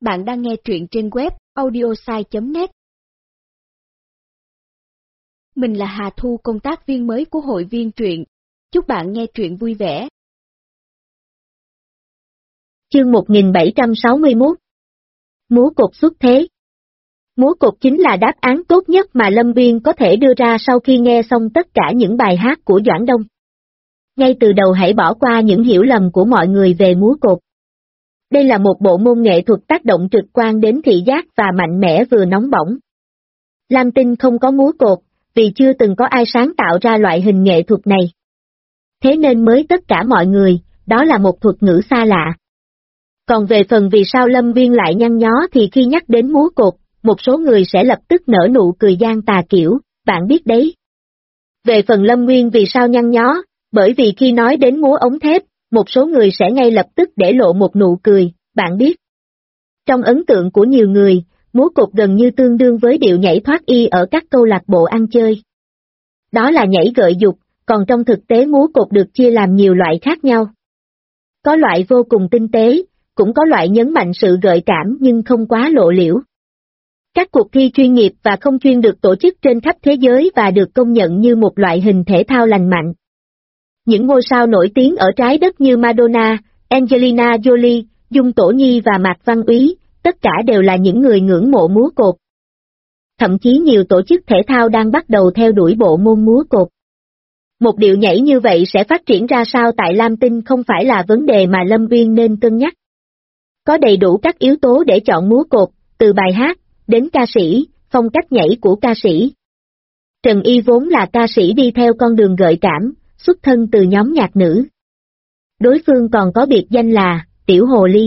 Bạn đang nghe truyện trên web audiosai.net. Mình là Hà Thu, công tác viên mới của hội viên truyện. Chúc bạn nghe truyện vui vẻ. Chương 1761. Múa cột xuất thế. Múa cột chính là đáp án tốt nhất mà Lâm Viên có thể đưa ra sau khi nghe xong tất cả những bài hát của Doãn Đông. Ngay từ đầu hãy bỏ qua những hiểu lầm của mọi người về múa cột. Đây là một bộ môn nghệ thuật tác động trực quan đến thị giác và mạnh mẽ vừa nóng bỏng. Lam Tinh không có múa cột, vì chưa từng có ai sáng tạo ra loại hình nghệ thuật này. Thế nên mới tất cả mọi người, đó là một thuật ngữ xa lạ. Còn về phần vì sao Lâm Viên lại nhăn nhó thì khi nhắc đến múa cột, một số người sẽ lập tức nở nụ cười gian tà kiểu, bạn biết đấy. Về phần Lâm Nguyên vì sao nhăn nhó, bởi vì khi nói đến múa ống thép, một số người sẽ ngay lập tức để lộ một nụ cười, bạn biết. Trong ấn tượng của nhiều người, múa cột gần như tương đương với điệu nhảy thoát y ở các câu lạc bộ ăn chơi. Đó là nhảy gợi dục, còn trong thực tế múa cột được chia làm nhiều loại khác nhau. Có loại vô cùng tinh tế, cũng có loại nhấn mạnh sự gợi cảm nhưng không quá lộ liễu. Các cuộc thi chuyên nghiệp và không chuyên được tổ chức trên khắp thế giới và được công nhận như một loại hình thể thao lành mạnh. Những ngôi sao nổi tiếng ở trái đất như Madonna, Angelina Jolie, Dung Tổ Nhi và Mạc Văn Úy, tất cả đều là những người ngưỡng mộ múa cột. Thậm chí nhiều tổ chức thể thao đang bắt đầu theo đuổi bộ môn múa cột. Một điệu nhảy như vậy sẽ phát triển ra sao tại Lam Tinh không phải là vấn đề mà Lâm Viên nên cân nhắc. Có đầy đủ các yếu tố để chọn múa cột, từ bài hát, đến ca sĩ, phong cách nhảy của ca sĩ. Trần Y vốn là ca sĩ đi theo con đường gợi cảm, xuất thân từ nhóm nhạc nữ. Đối phương còn có biệt danh là Tiểu Hồ Ly.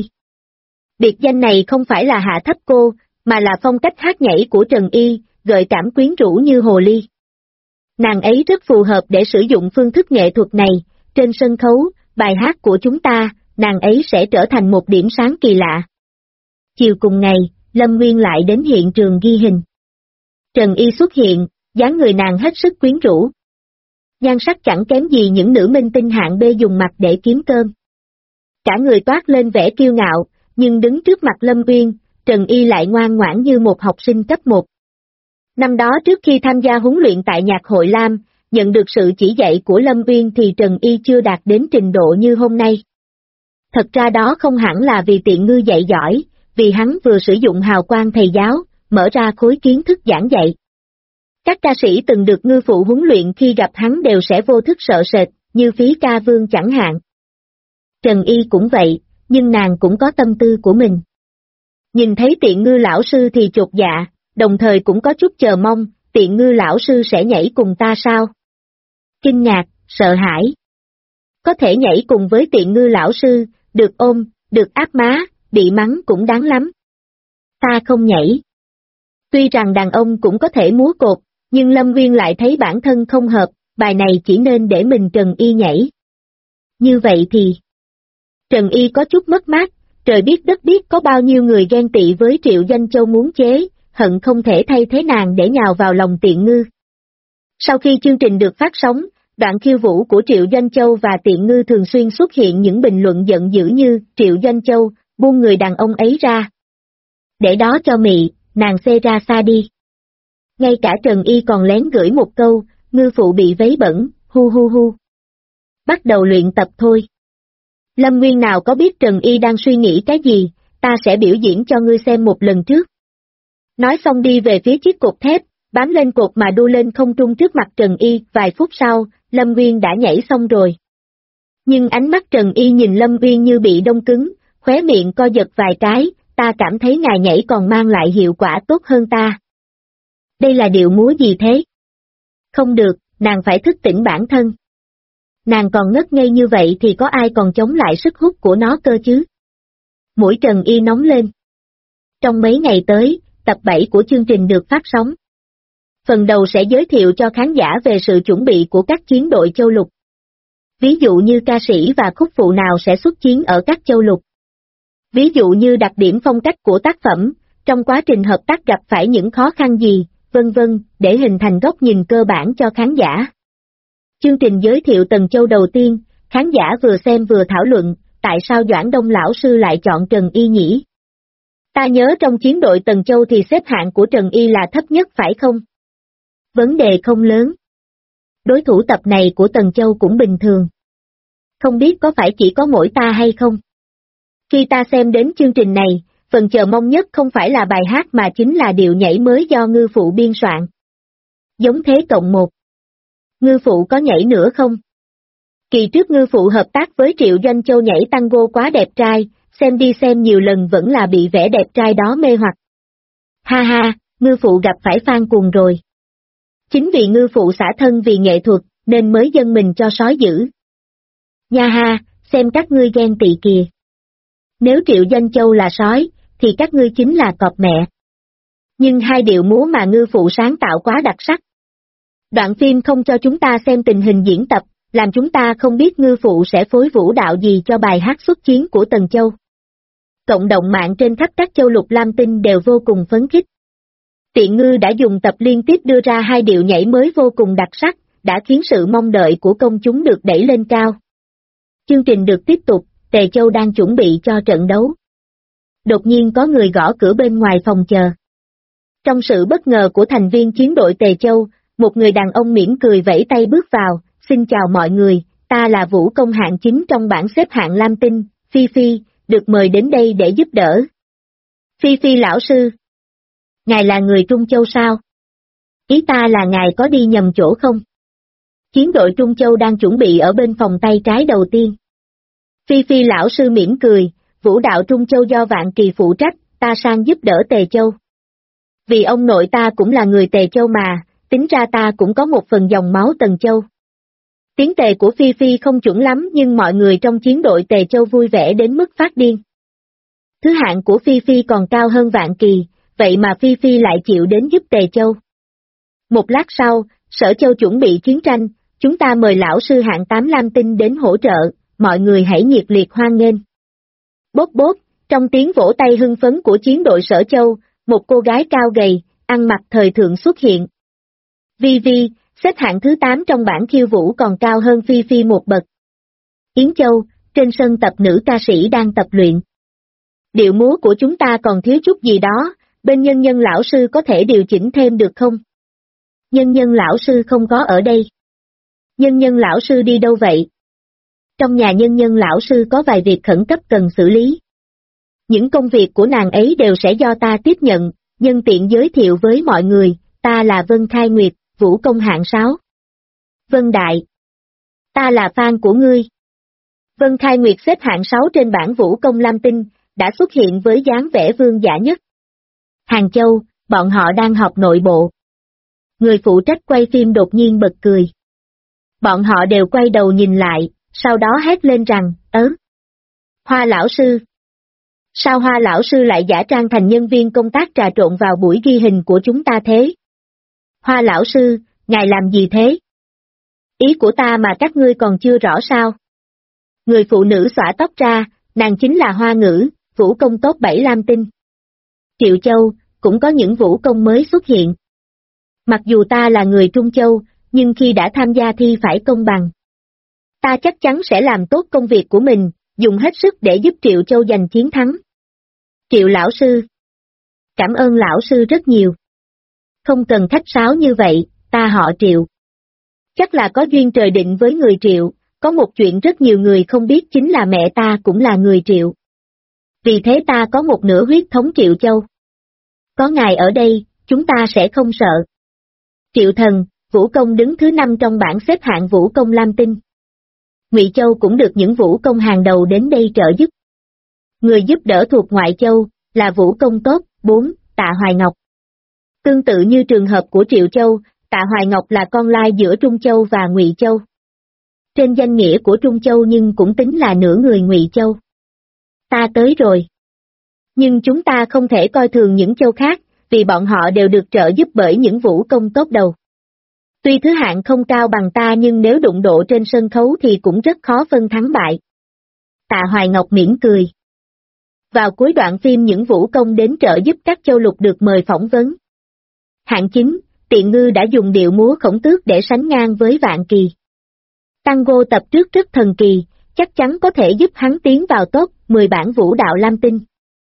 Biệt danh này không phải là hạ thấp cô, mà là phong cách hát nhảy của Trần Y, gợi cảm quyến rũ như hồ ly. Nàng ấy rất phù hợp để sử dụng phương thức nghệ thuật này, trên sân khấu, bài hát của chúng ta, nàng ấy sẽ trở thành một điểm sáng kỳ lạ. Chiều cùng ngày, Lâm Nguyên lại đến hiện trường ghi hình. Trần Y xuất hiện, dáng người nàng hết sức quyến rũ. Nhan sắc chẳng kém gì những nữ minh tinh hạng B dùng mặt để kiếm cơm. Cả người toát lên vẻ kiêu ngạo, nhưng đứng trước mặt Lâm Uyên, Trần Y lại ngoan ngoãn như một học sinh cấp 1. Năm đó trước khi tham gia huấn luyện tại Nhạc hội Lam, nhận được sự chỉ dạy của Lâm Uyên thì Trần Y chưa đạt đến trình độ như hôm nay. Thật ra đó không hẳn là vì Tiện Ngư dạy giỏi, vì hắn vừa sử dụng hào quang thầy giáo, mở ra khối kiến thức giảng dạy. Các ca sĩ từng được ngư phụ huấn luyện khi gặp hắn đều sẽ vô thức sợ sệt, như Phí Ca Vương chẳng hạn. Trần Y cũng vậy, nhưng nàng cũng có tâm tư của mình. Nhìn thấy Tiện Ngư lão sư thì chột dạ, đồng thời cũng có chút chờ mong, Tiện Ngư lão sư sẽ nhảy cùng ta sao? Kinh ngạc, sợ hãi. Có thể nhảy cùng với Tiện Ngư lão sư, được ôm, được áp má, bị mắng cũng đáng lắm. Ta không nhảy. Tuy rằng đàn ông cũng có thể múa cột, nhưng Lâm Viên lại thấy bản thân không hợp, bài này chỉ nên để mình Trần Y nhảy. Như vậy thì... Trần Y có chút mất mát, trời biết đất biết có bao nhiêu người ghen tị với Triệu Doanh Châu muốn chế, hận không thể thay thế nàng để nhào vào lòng Tiện Ngư. Sau khi chương trình được phát sóng, đoạn khiêu vũ của Triệu Doanh Châu và Tiện Ngư thường xuyên xuất hiện những bình luận giận dữ như Triệu Doanh Châu, buông người đàn ông ấy ra. Để đó cho mị, nàng xê ra xa đi. Ngay cả Trần Y còn lén gửi một câu, ngư phụ bị vấy bẩn, hu hu hu. Bắt đầu luyện tập thôi. Lâm Nguyên nào có biết Trần Y đang suy nghĩ cái gì, ta sẽ biểu diễn cho ngươi xem một lần trước. Nói xong đi về phía chiếc cột thép, bám lên cột mà đu lên không trung trước mặt Trần Y, vài phút sau, Lâm Nguyên đã nhảy xong rồi. Nhưng ánh mắt Trần Y nhìn Lâm Nguyên như bị đông cứng, khóe miệng co giật vài cái, ta cảm thấy ngài nhảy còn mang lại hiệu quả tốt hơn ta. Đây là điệu múa gì thế? Không được, nàng phải thức tỉnh bản thân. Nàng còn ngất ngây như vậy thì có ai còn chống lại sức hút của nó cơ chứ? Mũi Trần Y nóng lên. Trong mấy ngày tới, tập 7 của chương trình được phát sóng. Phần đầu sẽ giới thiệu cho khán giả về sự chuẩn bị của các chiến đội châu lục. Ví dụ như ca sĩ và khúc phụ nào sẽ xuất chiến ở các châu lục. Ví dụ như đặc điểm phong cách của tác phẩm, trong quá trình hợp tác gặp phải những khó khăn gì, vân vân, để hình thành góc nhìn cơ bản cho khán giả. Chương trình giới thiệu Tần Châu đầu tiên, khán giả vừa xem vừa thảo luận, tại sao Doãn Đông lão sư lại chọn Trần Y nhỉ? Ta nhớ trong chiến đội Tần Châu thì xếp hạng của Trần Y là thấp nhất phải không? Vấn đề không lớn. Đối thủ tập này của Tần Châu cũng bình thường. Không biết có phải chỉ có mỗi ta hay không? Khi ta xem đến chương trình này, phần chờ mong nhất không phải là bài hát mà chính là điệu nhảy mới do Ngư Phụ biên soạn. Giống thế cộng một. Ngư Phụ có nhảy nữa không? Kỳ trước Ngư Phụ hợp tác với Triệu Doanh Châu nhảy tango quá đẹp trai, xem đi xem nhiều lần vẫn là bị vẻ đẹp trai đó mê hoặc. Ha ha, Ngư Phụ gặp phải fan cuồng rồi. Chính vì Ngư Phụ xả thân vì nghệ thuật, nên mới dâng mình cho sói dữ. Nha ha, xem các ngươi ghen tị kìa. Nếu Triệu Doanh Châu là sói, thì các ngươi chính là cọp mẹ. Nhưng hai điệu múa mà Ngư Phụ sáng tạo quá đặc sắc. Đoạn phim không cho chúng ta xem tình hình diễn tập, làm chúng ta không biết Ngư Phụ sẽ phối vũ đạo gì cho bài hát xuất chiến của Tần Châu. Cộng đồng mạng trên khắp các châu lục Lam Tinh đều vô cùng phấn khích. Tiện Ngư đã dùng tập liên tiếp đưa ra hai điệu nhảy mới vô cùng đặc sắc, đã khiến sự mong đợi của công chúng được đẩy lên cao. Chương trình được tiếp tục, Tề Châu đang chuẩn bị cho trận đấu. Đột nhiên có người gõ cửa bên ngoài phòng chờ. Trong sự bất ngờ của thành viên chiến đội Tề Châu, một người đàn ông mỉm cười vẫy tay bước vào, xin chào mọi người, ta là vũ công hạng 9 trong bảng xếp hạng Lam Tinh, Phi Phi, được mời đến đây để giúp đỡ. Phi Phi lão sư. Ngài là người Trung Châu sao? Ý ta là ngài có đi nhầm chỗ không? Chiến đội Trung Châu đang chuẩn bị ở bên phòng tay trái đầu tiên. Phi Phi lão sư mỉm cười, vũ đạo Trung Châu do Vạn Kỳ phụ trách, ta sang giúp đỡ Tề Châu. Vì ông nội ta cũng là người Tề Châu mà, tính ra ta cũng có một phần dòng máu Tần Châu. Tiếng Tề của Phi Phi không chuẩn lắm nhưng mọi người trong chiến đội Tề Châu vui vẻ đến mức phát điên. Thứ hạng của Phi Phi còn cao hơn Vạn Kỳ, vậy mà Phi Phi lại chịu đến giúp Tề Châu. Một lát sau, Sở Châu chuẩn bị chiến tranh, chúng ta mời lão sư hạng 8 Lam Tinh đến hỗ trợ, mọi người hãy nhiệt liệt hoan nghênh. Bốp bốp, trong tiếng vỗ tay hưng phấn của chiến đội Sở Châu, một cô gái cao gầy, ăn mặc thời thượng xuất hiện. Vi Vi, xếp hạng thứ 8 trong bảng khiêu vũ còn cao hơn Phi Phi một bậc. Yến Châu, trên sân tập nữ ca sĩ đang tập luyện. Điệu múa của chúng ta còn thiếu chút gì đó, bên nhân nhân lão sư có thể điều chỉnh thêm được không? Nhân nhân lão sư không có ở đây. Nhân nhân lão sư đi đâu vậy? Trong nhà nhân nhân lão sư có vài việc khẩn cấp cần xử lý. Những công việc của nàng ấy đều sẽ do ta tiếp nhận, nhân tiện giới thiệu với mọi người, ta là Vân Khai Nguyệt, vũ công hạng 6. Vân Đại. Ta là fan của ngươi. Vân Khai Nguyệt xếp hạng 6 trên bảng vũ công Lam Tinh, đã xuất hiện với dáng vẻ vương giả nhất. Hàng Châu, bọn họ đang họp nội bộ. Người phụ trách quay phim đột nhiên bật cười. Bọn họ đều quay đầu nhìn lại, sau đó hét lên rằng, Hoa lão sư. Sao Hoa lão sư lại giả trang thành nhân viên công tác trà trộn vào buổi ghi hình của chúng ta thế? Hoa lão sư, ngài làm gì thế? Ý của ta mà các ngươi còn chưa rõ sao? Người phụ nữ xõa tóc ra, nàng chính là Hoa Ngữ, vũ công top 7 Lam Tinh. Triệu Châu, cũng có những vũ công mới xuất hiện. Mặc dù ta là người Trung Châu, nhưng khi đã tham gia thi phải công bằng. Ta chắc chắn sẽ làm tốt công việc của mình, dùng hết sức để giúp Triệu Châu giành chiến thắng. Triệu lão sư. Cảm ơn lão sư rất nhiều. Không cần khách sáo như vậy, ta họ Triệu. Chắc là có duyên trời định với người Triệu, có một chuyện rất nhiều người không biết chính là mẹ ta cũng là người Triệu. Vì thế ta có một nửa huyết thống Triệu Châu. Có ngài ở đây, chúng ta sẽ không sợ. Triệu thần, vũ công đứng thứ 5 trong bảng xếp hạng vũ công Lam Tinh. Ngụy Châu cũng được những vũ công hàng đầu đến đây trợ giúp. Người giúp đỡ thuộc Ngoại Châu, là vũ công top 4, Tạ Hoài Ngọc. Tương tự như trường hợp của Triệu Châu, Tạ Hoài Ngọc là con lai giữa Trung Châu và Ngụy Châu. Trên danh nghĩa của Trung Châu nhưng cũng tính là nửa người Ngụy Châu. Ta tới rồi. Nhưng chúng ta không thể coi thường những châu khác, vì bọn họ đều được trợ giúp bởi những vũ công tốt đầu. Tuy thứ hạng không cao bằng ta nhưng nếu đụng độ trên sân khấu thì cũng rất khó phân thắng bại. Tạ Hoài Ngọc mỉm cười. Vào cuối đoạn phim những vũ công đến trợ giúp các châu lục được mời phỏng vấn. Hạng 9, Tiện Ngư đã dùng điệu múa Khổng Tước để sánh ngang với Vạn Kỳ. Tango tập trước rất thần kỳ, chắc chắn có thể giúp hắn tiến vào top 10 bảng vũ đạo Lam Tinh.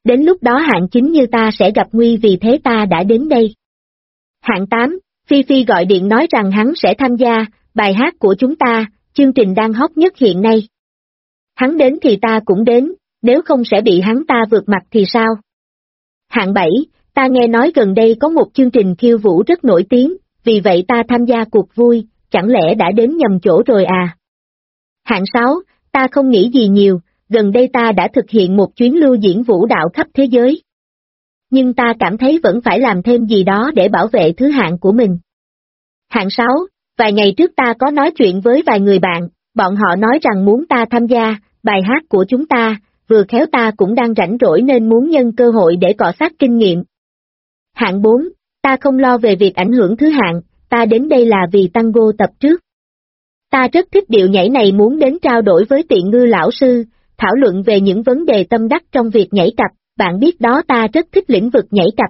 Đến lúc đó hạng 9 như ta sẽ gặp nguy vì thế ta đã đến đây. Hạng 8, Phi Phi gọi điện nói rằng hắn sẽ tham gia, bài hát của chúng ta, chương trình đang hot nhất hiện nay. Hắn đến thì ta cũng đến, nếu không sẽ bị hắn ta vượt mặt thì sao? Hạng 7, ta nghe nói gần đây có một chương trình khiêu vũ rất nổi tiếng, vì vậy ta tham gia cuộc vui, chẳng lẽ đã đến nhầm chỗ rồi à? Hạng 6, ta không nghĩ gì nhiều, gần đây ta đã thực hiện một chuyến lưu diễn vũ đạo khắp thế giới. Nhưng ta cảm thấy vẫn phải làm thêm gì đó để bảo vệ thứ hạng của mình. Hạng 6, vài ngày trước ta có nói chuyện với vài người bạn, bọn họ nói rằng muốn ta tham gia, bài hát của chúng ta, vừa khéo ta cũng đang rảnh rỗi nên muốn nhân cơ hội để cọ xát kinh nghiệm. Hạng 4, ta không lo về việc ảnh hưởng thứ hạng, ta đến đây là vì tango tập trước. Ta rất thích điệu nhảy này muốn đến trao đổi với Tiện Ngư lão sư, thảo luận về những vấn đề tâm đắc trong việc nhảy cặp, bạn biết đó ta rất thích lĩnh vực nhảy cặp.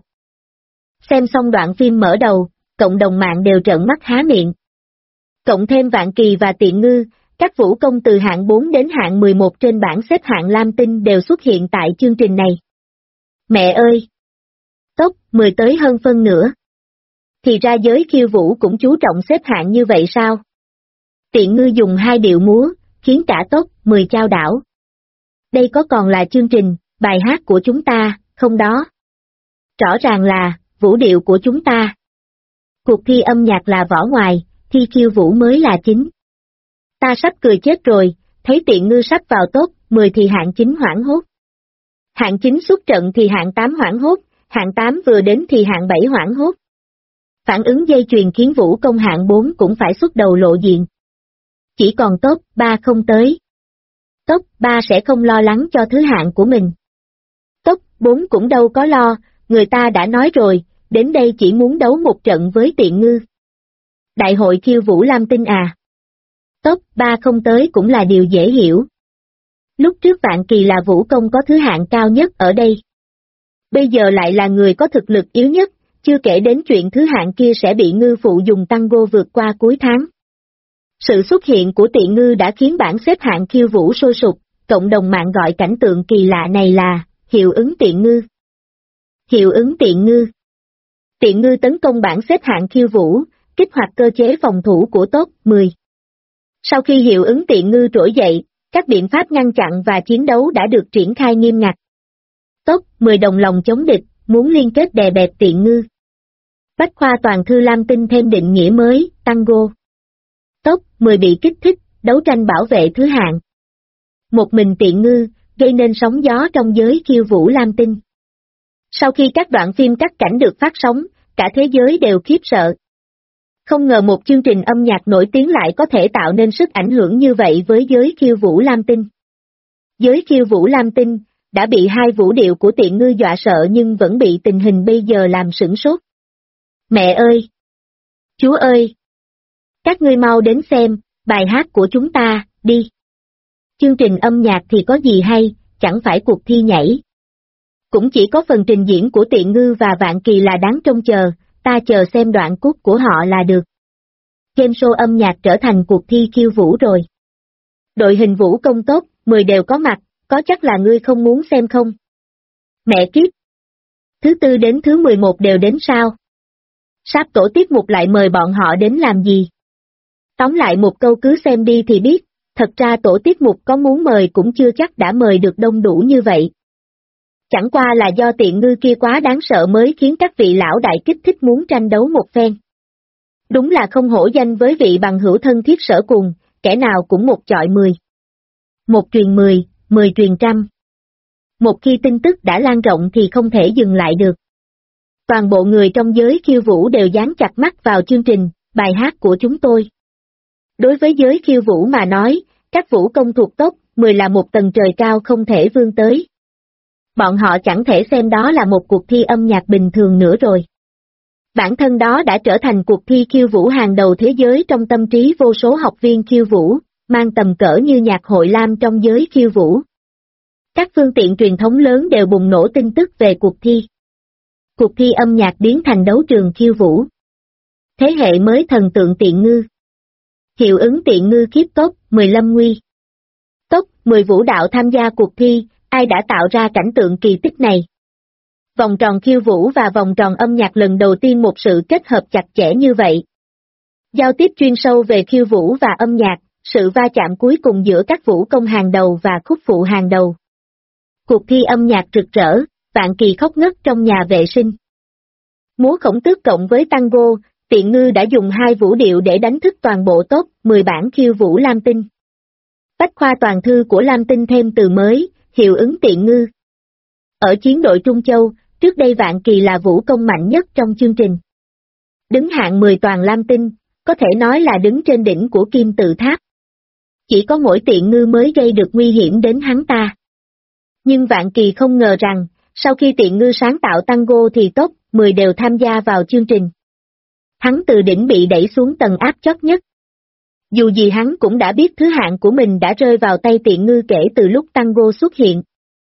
Xem xong đoạn phim mở đầu, cộng đồng mạng đều trợn mắt há miệng. Cộng thêm Vạn Kỳ và Tiện Ngư, các vũ công từ hạng 4 đến hạng 11 trên bảng xếp hạng Lam Tinh đều xuất hiện tại chương trình này. Mẹ ơi! Top 10 tới hơn phân nửa. Thì ra giới khiêu vũ cũng chú trọng xếp hạng như vậy sao? Tiện Ngư dùng 2 điệu múa, khiến cả top 10 chao đảo. Đây có còn là chương trình, bài hát của chúng ta, không đó? Rõ ràng là, vũ điệu của chúng ta. Cuộc thi âm nhạc là vỏ ngoài, thi khiêu vũ mới là chính. Ta sắp cười chết rồi, thấy Tiện Ngư sắp vào top 10 thì hạng 9 hoảng hốt. Hạng 9 xuất trận thì hạng 8 hoảng hốt, hạng 8 vừa đến thì hạng 7 hoảng hốt. Phản ứng dây chuyền khiến vũ công hạng 4 cũng phải xuất đầu lộ diện. Chỉ còn top 3 không tới. Top 3 sẽ không lo lắng cho thứ hạng của mình. Top 4 cũng đâu có lo, người ta đã nói rồi, đến đây chỉ muốn đấu một trận với Tiện Ngư. Đại hội khiêu vũ Lam Tinh à? Top 3 không tới cũng là điều dễ hiểu. Lúc trước Vạn Kỳ là vũ công có thứ hạng cao nhất ở đây. Bây giờ lại là người có thực lực yếu nhất, chưa kể đến chuyện thứ hạng kia sẽ bị Ngư phụ dùng tango vượt qua cuối tháng. Sự xuất hiện của Tiện Ngư đã khiến bảng xếp hạng khiêu vũ sôi sục, cộng đồng mạng gọi cảnh tượng kỳ lạ này là hiệu ứng Tiện Ngư. Hiệu ứng Tiện Ngư. Tiện Ngư tấn công bảng xếp hạng khiêu vũ, kích hoạt cơ chế phòng thủ của top 10. Sau khi hiệu ứng Tiện Ngư trỗi dậy, các biện pháp ngăn chặn và chiến đấu đã được triển khai nghiêm ngặt. Top 10 đồng lòng chống địch, muốn liên kết đè bẹp Tiện Ngư. Bách khoa toàn thư Lam Tinh thêm định nghĩa mới, tango. Top 10 bị kích thích, đấu tranh bảo vệ thứ hạng. Một mình Tiện Ngư, gây nên sóng gió trong giới khiêu vũ Lam Tinh. Sau khi các đoạn phim cắt cảnh được phát sóng, cả thế giới đều khiếp sợ. Không ngờ một chương trình âm nhạc nổi tiếng lại có thể tạo nên sức ảnh hưởng như vậy với giới khiêu vũ Lam Tinh. Giới khiêu vũ Lam Tinh đã bị 2 vũ điệu của Tiện Ngư dọa sợ nhưng vẫn bị tình hình bây giờ làm sửng sốt. Mẹ ơi! Chúa ơi! Các ngươi mau đến xem, bài hát của chúng ta, đi. Chương trình âm nhạc thì có gì hay, chẳng phải cuộc thi nhảy. Cũng chỉ có phần trình diễn của Tiện Ngư và Vạn Kỳ là đáng trông chờ, ta chờ xem đoạn cút của họ là được. Game show âm nhạc trở thành cuộc thi khiêu vũ rồi. Đội hình vũ công top 10 đều có mặt, có chắc là ngươi không muốn xem không? Mẹ kiếp! Thứ tư đến thứ 11 đều đến sao? Sắp tổ tiết mục lại mời bọn họ đến làm gì? Tóm lại một câu cứ xem đi thì biết, thật ra tổ tiết mục có muốn mời cũng chưa chắc đã mời được đông đủ như vậy. Chẳng qua là do Tiện Ngư kia quá đáng sợ mới khiến các vị lão đại kích thích muốn tranh đấu một phen. Đúng là không hổ danh với vị bằng hữu thân thiết Sở Cùng, kẻ nào cũng một chọi 10. Một truyền 10, 10 truyền trăm. Một khi tin tức đã lan rộng thì không thể dừng lại được. Toàn bộ người trong giới khiêu vũ đều dán chặt mắt vào chương trình, bài hát của chúng tôi. Đối với giới khiêu vũ mà nói, các vũ công thuộc top 10 là một tầng trời cao không thể vươn tới. Bọn họ chẳng thể xem đó là một cuộc thi âm nhạc bình thường nữa rồi. Bản thân đó đã trở thành cuộc thi khiêu vũ hàng đầu thế giới trong tâm trí vô số học viên khiêu vũ, mang tầm cỡ như nhạc hội Lam trong giới khiêu vũ. Các phương tiện truyền thống lớn đều bùng nổ tin tức về cuộc thi. Cuộc thi âm nhạc biến thành đấu trường khiêu vũ. Thế hệ mới thần tượng Tiện Ngư. Hiệu ứng Tiện Ngư kiếp top 10 lâm nguy. Top 10 vũ đạo tham gia cuộc thi, Ai đã tạo ra cảnh tượng kỳ tích này? Vòng tròn khiêu vũ và vòng tròn âm nhạc lần đầu tiên một sự kết hợp chặt chẽ như vậy. Giao tiếp chuyên sâu về khiêu vũ và âm nhạc, sự va chạm cuối cùng giữa các vũ công hàng đầu và khúc phụ hàng đầu. Cuộc thi âm nhạc rực rỡ, Vạn Kỳ khóc ngất trong nhà vệ sinh. Múa khổng tước cộng với tango, Tiện Ngư đã dùng hai vũ điệu để đánh thức toàn bộ top 10 bản khiêu vũ Lam Tinh. Bách khoa toàn thư của Lam Tinh thêm từ mới, hiệu ứng Tiện Ngư. Ở chiến đội Trung Châu, trước đây Vạn Kỳ là vũ công mạnh nhất trong chương trình. Đứng hạng 10 toàn Lam Tinh, có thể nói là đứng trên đỉnh của kim tự tháp. Chỉ có mỗi Tiện Ngư mới gây được nguy hiểm đến hắn ta. Nhưng Vạn Kỳ không ngờ rằng, sau khi Tiện Ngư sáng tạo tango thì top 10 đều tham gia vào chương trình. Hắn từ đỉnh bị đẩy xuống tầng áp chót nhất. Dù gì hắn cũng đã biết thứ hạng của mình đã rơi vào tay Tiện Ngư kể từ lúc tango xuất hiện.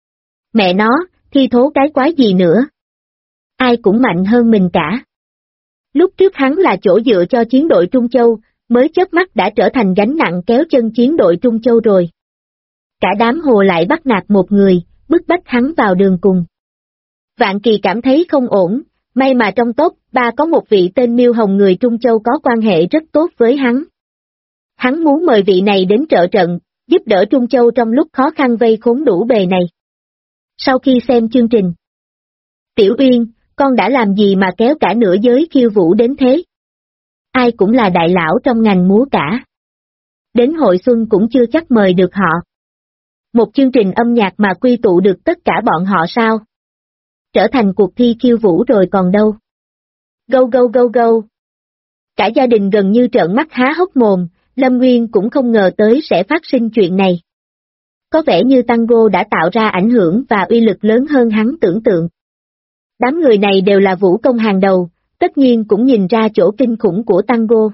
Mẹ nó, thi thố cái quái gì nữa? Ai cũng mạnh hơn mình cả. Lúc trước hắn là chỗ dựa cho chiến đội Trung Châu, mới chớp mắt đã trở thành gánh nặng kéo chân chiến đội Trung Châu rồi. Cả đám hồ lại bắt nạt một người, bức bách hắn vào đường cùng. Vạn Kỳ cảm thấy không ổn, may mà trong top 3 có một vị tên Miêu Hồng người Trung Châu có quan hệ rất tốt với hắn. Hắn muốn mời vị này đến trợ trận, giúp đỡ Trung Châu trong lúc khó khăn vây khốn đủ bề này. Sau khi xem chương trình, Tiểu Uyên, con đã làm gì mà kéo cả nửa giới khiêu vũ đến thế? Ai cũng là đại lão trong ngành múa cả. Đến hội xuân cũng chưa chắc mời được họ. Một chương trình âm nhạc mà quy tụ được tất cả bọn họ sao? Trở thành cuộc thi khiêu vũ rồi còn đâu. Go go go go. Cả gia đình gần như trợn mắt há hốc mồm, Lâm Nguyên cũng không ngờ tới sẽ phát sinh chuyện này. Có vẻ như tango đã tạo ra ảnh hưởng và uy lực lớn hơn hắn tưởng tượng. Đám người này đều là vũ công hàng đầu, tất nhiên cũng nhìn ra chỗ kinh khủng của tango.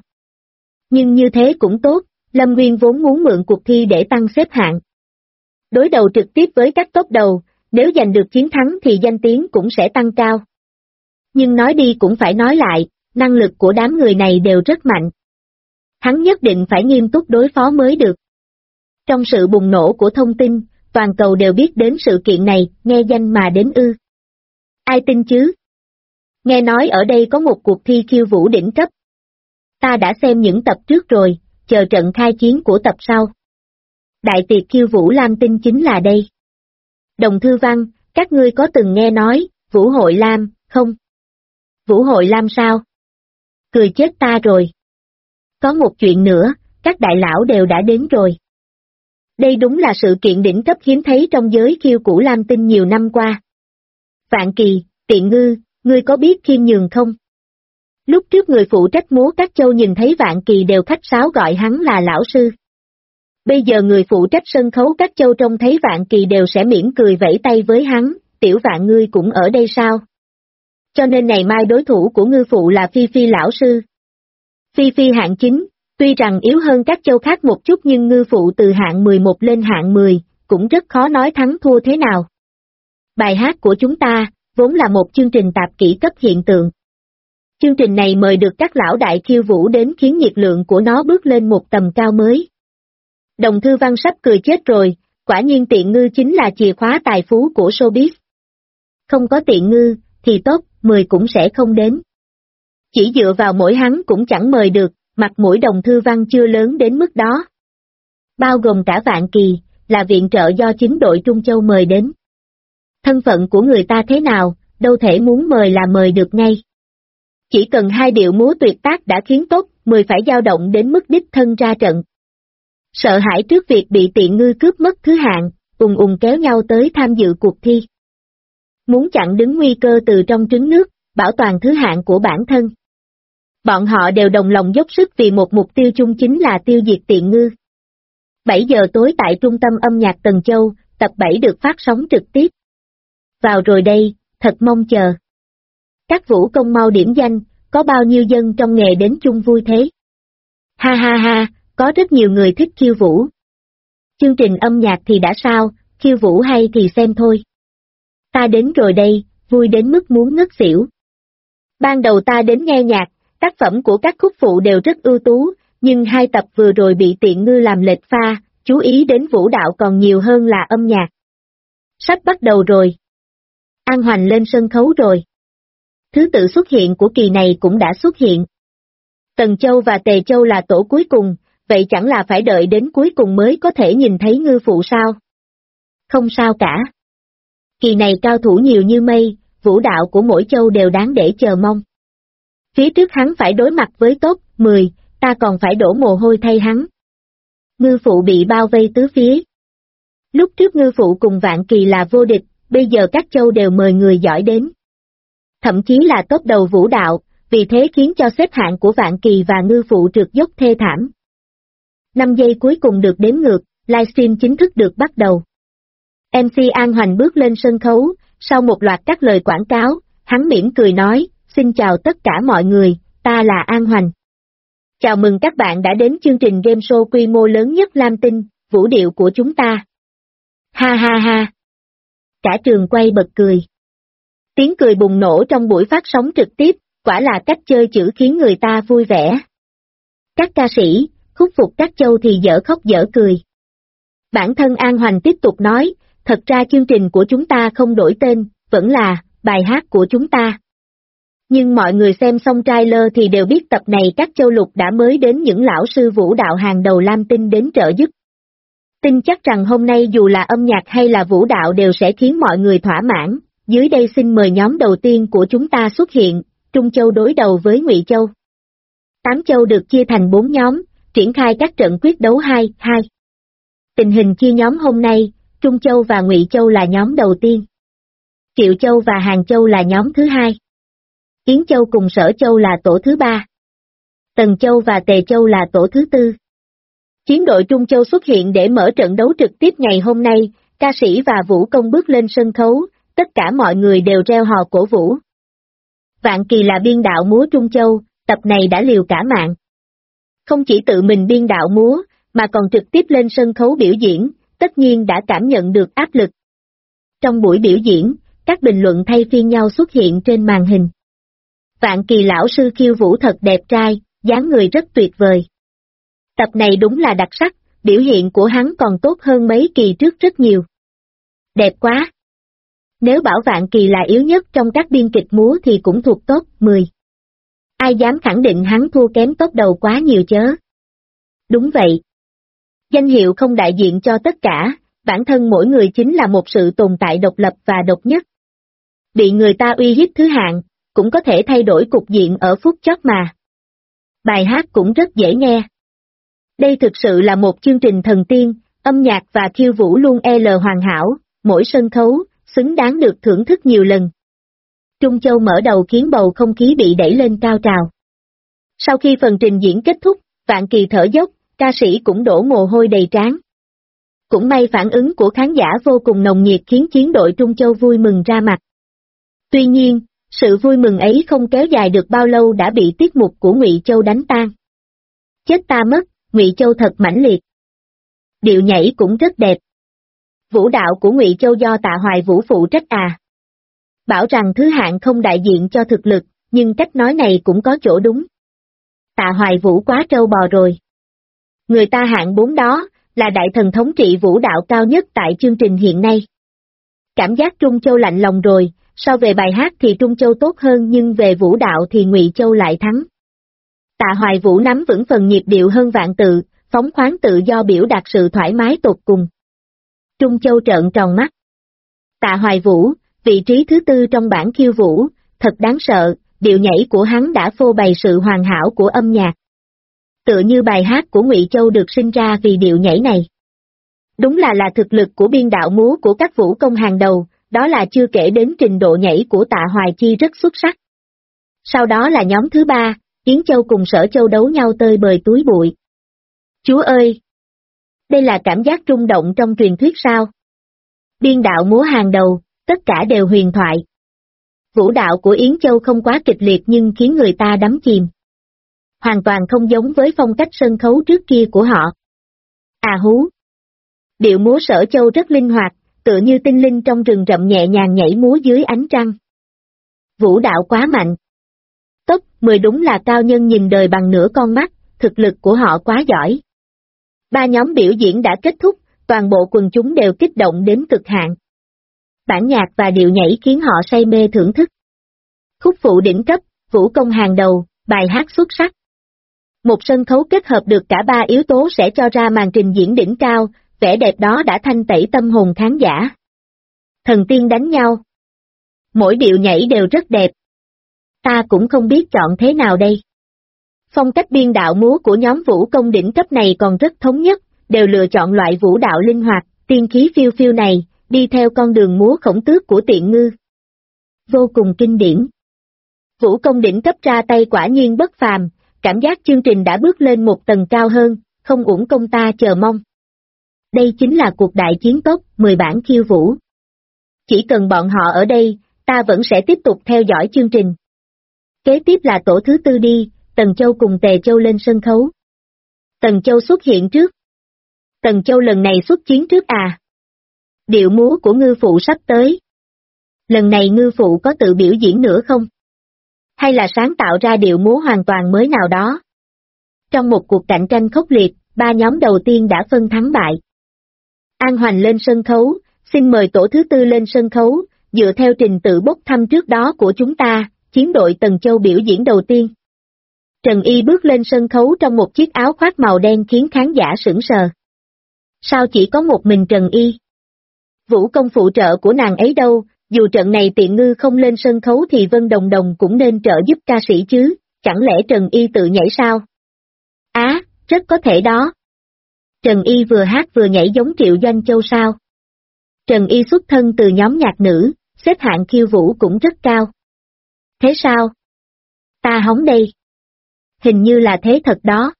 Nhưng như thế cũng tốt, Lâm Nguyên vốn muốn mượn cuộc thi để tăng xếp hạng. Đối đầu trực tiếp với các top đầu, nếu giành được chiến thắng thì danh tiếng cũng sẽ tăng cao. Nhưng nói đi cũng phải nói lại, năng lực của đám người này đều rất mạnh. Hắn nhất định phải nghiêm túc đối phó mới được. Trong sự bùng nổ của thông tin, toàn cầu đều biết đến sự kiện này, nghe danh mà đến ư. Ai tin chứ? Nghe nói ở đây có một cuộc thi khiêu vũ đỉnh cấp. Ta đã xem những tập trước rồi, chờ trận khai chiến của tập sau. Đại tiệc khiêu vũ Lam Tinh chính là đây. Đồng Thư Văn, các ngươi có từng nghe nói, Vũ hội Lam, không? Vũ hội Lam sao? Cười chết ta rồi. Có một chuyện nữa, các đại lão đều đã đến rồi. Đây đúng là sự kiện đỉnh cấp hiếm thấy trong giới khiêu vũ Lam Tinh nhiều năm qua. Vạn Kỳ, Tiện Ngư, ngươi có biết khiêm nhường không? Lúc trước người phụ trách múa các châu nhìn thấy Vạn Kỳ đều khách sáo gọi hắn là lão sư. Bây giờ người phụ trách sân khấu các châu trông thấy Vạn Kỳ đều sẽ mỉm cười vẫy tay với hắn, Tiểu Vạn ngươi cũng ở đây sao? Cho nên ngày mai đối thủ của ngư phụ là Phi Phi lão sư. Phi Phi hạng 9, tuy rằng yếu hơn các châu khác một chút nhưng ngư phụ từ hạng 11 lên hạng 10, cũng rất khó nói thắng thua thế nào. Bài hát của chúng ta, vốn là một chương trình tạp kỹ cấp hiện tượng. Chương trình này mời được các lão đại khiêu vũ đến khiến nhiệt lượng của nó bước lên một tầm cao mới. Đồng Thư Văn sắp cười chết rồi, quả nhiên Tiện Ngư chính là chìa khóa tài phú của showbiz. Không có Tiện Ngư, thì top 10 cũng sẽ không đến. Chỉ dựa vào mỗi hắn cũng chẳng mời được, mặt mũi Đồng Thư Văn chưa lớn đến mức đó. Bao gồm cả Vạn Kỳ, là viện trợ do chính đội Trung Châu mời đến. Thân phận của người ta thế nào, đâu thể muốn mời là mời được ngay. Chỉ cần hai điệu múa tuyệt tác đã khiến top 10 phải dao động đến mức đích thân ra trận. Sợ hãi trước việc bị Tiện Ngư cướp mất thứ hạng, kéo nhau tới tham dự cuộc thi. Muốn chặn đứng nguy cơ từ trong trứng nước, bảo toàn thứ hạng của bản thân. Bọn họ đều đồng lòng dốc sức vì một mục tiêu chung chính là tiêu diệt Tiện Ngư. 7 giờ tối tại Trung tâm âm nhạc Tần Châu, tập 7 được phát sóng trực tiếp. Vào rồi đây, thật mong chờ. Các vũ công mau điểm danh, có bao nhiêu dân trong nghề đến chung vui thế? Ha ha ha, có rất nhiều người thích khiêu vũ. Chương trình âm nhạc thì đã sao, khiêu vũ hay thì xem thôi. Ta đến rồi đây, vui đến mức muốn ngất xỉu. Ban đầu ta đến nghe nhạc, tác phẩm của các khúc phụ đều rất ưu tú, nhưng hai tập vừa rồi bị Tiện Ngư làm lệch pha, chú ý đến vũ đạo còn nhiều hơn là âm nhạc. Sắp bắt đầu rồi. An Hoành lên sân khấu rồi. Thứ tự xuất hiện của kỳ này cũng đã xuất hiện. Tần Châu và Tề Châu là tổ cuối cùng, vậy chẳng là phải đợi đến cuối cùng mới có thể nhìn thấy ngư phụ sao? Không sao cả. Kỳ này cao thủ nhiều như mây, vũ đạo của mỗi châu đều đáng để chờ mong. Phía trước hắn phải đối mặt với top 10, ta còn phải đổ mồ hôi thay hắn. Ngư phụ bị bao vây tứ phía. Lúc trước ngư phụ cùng Vạn Kỳ là vô địch, bây giờ các châu đều mời người giỏi đến. Thậm chí là top đầu vũ đạo, vì thế khiến cho xếp hạng của Vạn Kỳ và ngư phụ trượt dốc thê thảm. 5 giây cuối cùng được đếm ngược, livestream chính thức được bắt đầu. MC An Hoành bước lên sân khấu, sau một loạt các lời quảng cáo, hắn mỉm cười nói, xin chào tất cả mọi người, ta là An Hoành. Chào mừng các bạn đã đến chương trình game show quy mô lớn nhất Lam Tinh, vũ điệu của chúng ta. Ha ha ha. Cả trường quay bật cười. Tiếng cười bùng nổ trong buổi phát sóng trực tiếp, quả là cách chơi chữ khiến người ta vui vẻ. Các ca sĩ, khúc phục các châu thì dở khóc dở cười. Bản thân An Hoành tiếp tục nói, thật ra chương trình của chúng ta không đổi tên, vẫn là bài hát của chúng ta. Nhưng mọi người xem xong trailer thì đều biết tập này các châu lục đã mới đến những lão sư vũ đạo hàng đầu Lam Tinh đến trợ giúp. Tin chắc rằng hôm nay dù là âm nhạc hay là vũ đạo đều sẽ khiến mọi người thỏa mãn. Dưới đây xin mời nhóm đầu tiên của chúng ta xuất hiện, Trung Châu đối đầu với Ngụy Châu. 8 châu được chia thành 4 nhóm, triển khai các trận quyết đấu 2-2. Tình hình chia nhóm hôm nay, Trung Châu và Ngụy Châu là nhóm đầu tiên. Triệu Châu và Hàng Châu là nhóm thứ hai. Yến Châu cùng Sở Châu là tổ thứ ba. Tần Châu và Tề Châu là tổ thứ tư. Chiến đội Trung Châu xuất hiện để mở trận đấu trực tiếp ngày hôm nay, ca sĩ và vũ công bước lên sân khấu, tất cả mọi người đều reo hò cổ vũ. Vạn Kỳ là biên đạo múa Trung Châu, tập này đã liều cả mạng. Không chỉ tự mình biên đạo múa, mà còn trực tiếp lên sân khấu biểu diễn, tất nhiên đã cảm nhận được áp lực. Trong buổi biểu diễn, các bình luận thay phiên nhau xuất hiện trên màn hình. Vạn Kỳ lão sư khiêu vũ thật đẹp trai, dáng người rất tuyệt vời. Tập này đúng là đặc sắc, biểu hiện của hắn còn tốt hơn mấy kỳ trước rất nhiều. Đẹp quá! Nếu bảo Vạn Kỳ là yếu nhất trong các biên kịch múa thì cũng thuộc top 10. Ai dám khẳng định hắn thua kém top đầu quá nhiều chớ. Đúng vậy. Danh hiệu không đại diện cho tất cả, bản thân mỗi người chính là một sự tồn tại độc lập và độc nhất. Bị người ta uy hiếp thứ hạng, cũng có thể thay đổi cục diện ở phút chót mà. Bài hát cũng rất dễ nghe. Đây thực sự là một chương trình thần tiên, âm nhạc và khiêu vũ luôn hoàn hảo, mỗi sân khấu, xứng đáng được thưởng thức nhiều lần. Trung Châu mở đầu khiến bầu không khí bị đẩy lên cao trào. Sau khi phần trình diễn kết thúc, Vạn Kỳ thở dốc, ca sĩ cũng đổ mồ hôi đầy trán. Cũng may phản ứng của khán giả vô cùng nồng nhiệt khiến chiến đội Trung Châu vui mừng ra mặt. Tuy nhiên, sự vui mừng ấy không kéo dài được bao lâu đã bị tiết mục của Ngụy Châu đánh tan. Chết ta mất, Ngụy Châu thật mãnh liệt. Điệu nhảy cũng rất đẹp. Vũ đạo của Ngụy Châu do Tạ Hoài Vũ phụ trách à. Bảo rằng thứ hạng không đại diện cho thực lực, nhưng cách nói này cũng có chỗ đúng. Tạ Hoài Vũ quá trâu bò rồi. Người ta hạng 4 đó, là đại thần thống trị vũ đạo cao nhất tại chương trình hiện nay. Cảm giác Trung Châu lạnh lòng rồi, so về bài hát thì Trung Châu tốt hơn nhưng về vũ đạo thì Ngụy Châu lại thắng. Tạ Hoài Vũ nắm vững phần nhịp điệu hơn Vạn Tự, phóng khoáng tự do biểu đạt sự thoải mái tột cùng. Trung Châu trợn tròn mắt. Tạ Hoài Vũ, vị trí thứ tư trong bảng khiêu vũ, thật đáng sợ, điệu nhảy của hắn đã phô bày sự hoàn hảo của âm nhạc. Tựa như bài hát của Ngụy Châu được sinh ra vì điệu nhảy này. Đúng là thực lực của biên đạo múa của các vũ công hàng đầu, đó là chưa kể đến trình độ nhảy của Tạ Hoài Chi rất xuất sắc. Sau đó là nhóm thứ ba, Yến Châu cùng Sở Châu đấu nhau tơi bời túi bụi. Chúa ơi! Đây là cảm giác rung động trong truyền thuyết sao? Biên đạo múa hàng đầu, tất cả đều huyền thoại. Vũ đạo của Yến Châu không quá kịch liệt nhưng khiến người ta đắm chìm. Hoàn toàn không giống với phong cách sân khấu trước kia của họ. À hú! Điệu múa Sở Châu rất linh hoạt, tựa như tinh linh trong rừng rậm nhẹ nhàng nhảy múa dưới ánh trăng. Vũ đạo quá mạnh. Top 10 đúng là cao nhân nhìn đời bằng nửa con mắt, thực lực của họ quá giỏi. 3 nhóm biểu diễn đã kết thúc, toàn bộ quần chúng đều kích động đến cực hạn. bản nhạc và điệu nhảy khiến họ say mê thưởng thức. Khúc phụ đỉnh cấp, vũ công hàng đầu, bài hát xuất sắc. Một sân khấu kết hợp được cả ba yếu tố sẽ cho ra màn trình diễn đỉnh cao, vẻ đẹp đó đã thanh tẩy tâm hồn khán giả. Thần tiên đánh nhau. Mỗi điệu nhảy đều rất đẹp. Ta cũng không biết chọn thế nào đây. Phong cách biên đạo múa của nhóm vũ công đỉnh cấp này còn rất thống nhất, đều lựa chọn loại vũ đạo linh hoạt, tiên khí phiêu phiêu này, đi theo con đường múa khổng tước của Tiện Ngư. Vô cùng kinh điển. Vũ công đỉnh cấp ra tay quả nhiên bất phàm, cảm giác chương trình đã bước lên một tầng cao hơn, không uổng công ta chờ mong. Đây chính là cuộc đại chiến top 10 bảng khiêu vũ. Chỉ cần bọn họ ở đây, ta vẫn sẽ tiếp tục theo dõi chương trình. Kế tiếp là tổ thứ tư đi, Tần Châu cùng Tề Châu lên sân khấu. Tần Châu xuất hiện trước. Tần Châu lần này xuất chiến trước à? Điệu múa của ngư phụ sắp tới. Lần này ngư phụ có tự biểu diễn nữa không? Hay là sáng tạo ra điệu múa hoàn toàn mới nào đó? Trong một cuộc cạnh tranh khốc liệt, ba nhóm đầu tiên đã phân thắng bại. An Hoành lên sân khấu, xin mời tổ thứ tư lên sân khấu, dựa theo trình tự bốc thăm trước đó của chúng ta, chiến đội Tần Châu biểu diễn đầu tiên. Trần Y bước lên sân khấu trong một chiếc áo khoác màu đen khiến khán giả sửng sờ. Sao chỉ có một mình Trần Y? Vũ công phụ trợ của nàng ấy đâu, dù trận này Tiện Ngư không lên sân khấu thì Vân Đồng Đồng cũng nên trợ giúp ca sĩ chứ, chẳng lẽ Trần Y tự nhảy sao? Á, rất có thể đó. Trần Y vừa hát vừa nhảy giống Triệu Doanh Châu sao? Trần Y xuất thân từ nhóm nhạc nữ, xếp hạng khiêu vũ cũng rất cao. Thế sao? Ta hóng đây. Hình như là thế thật đó.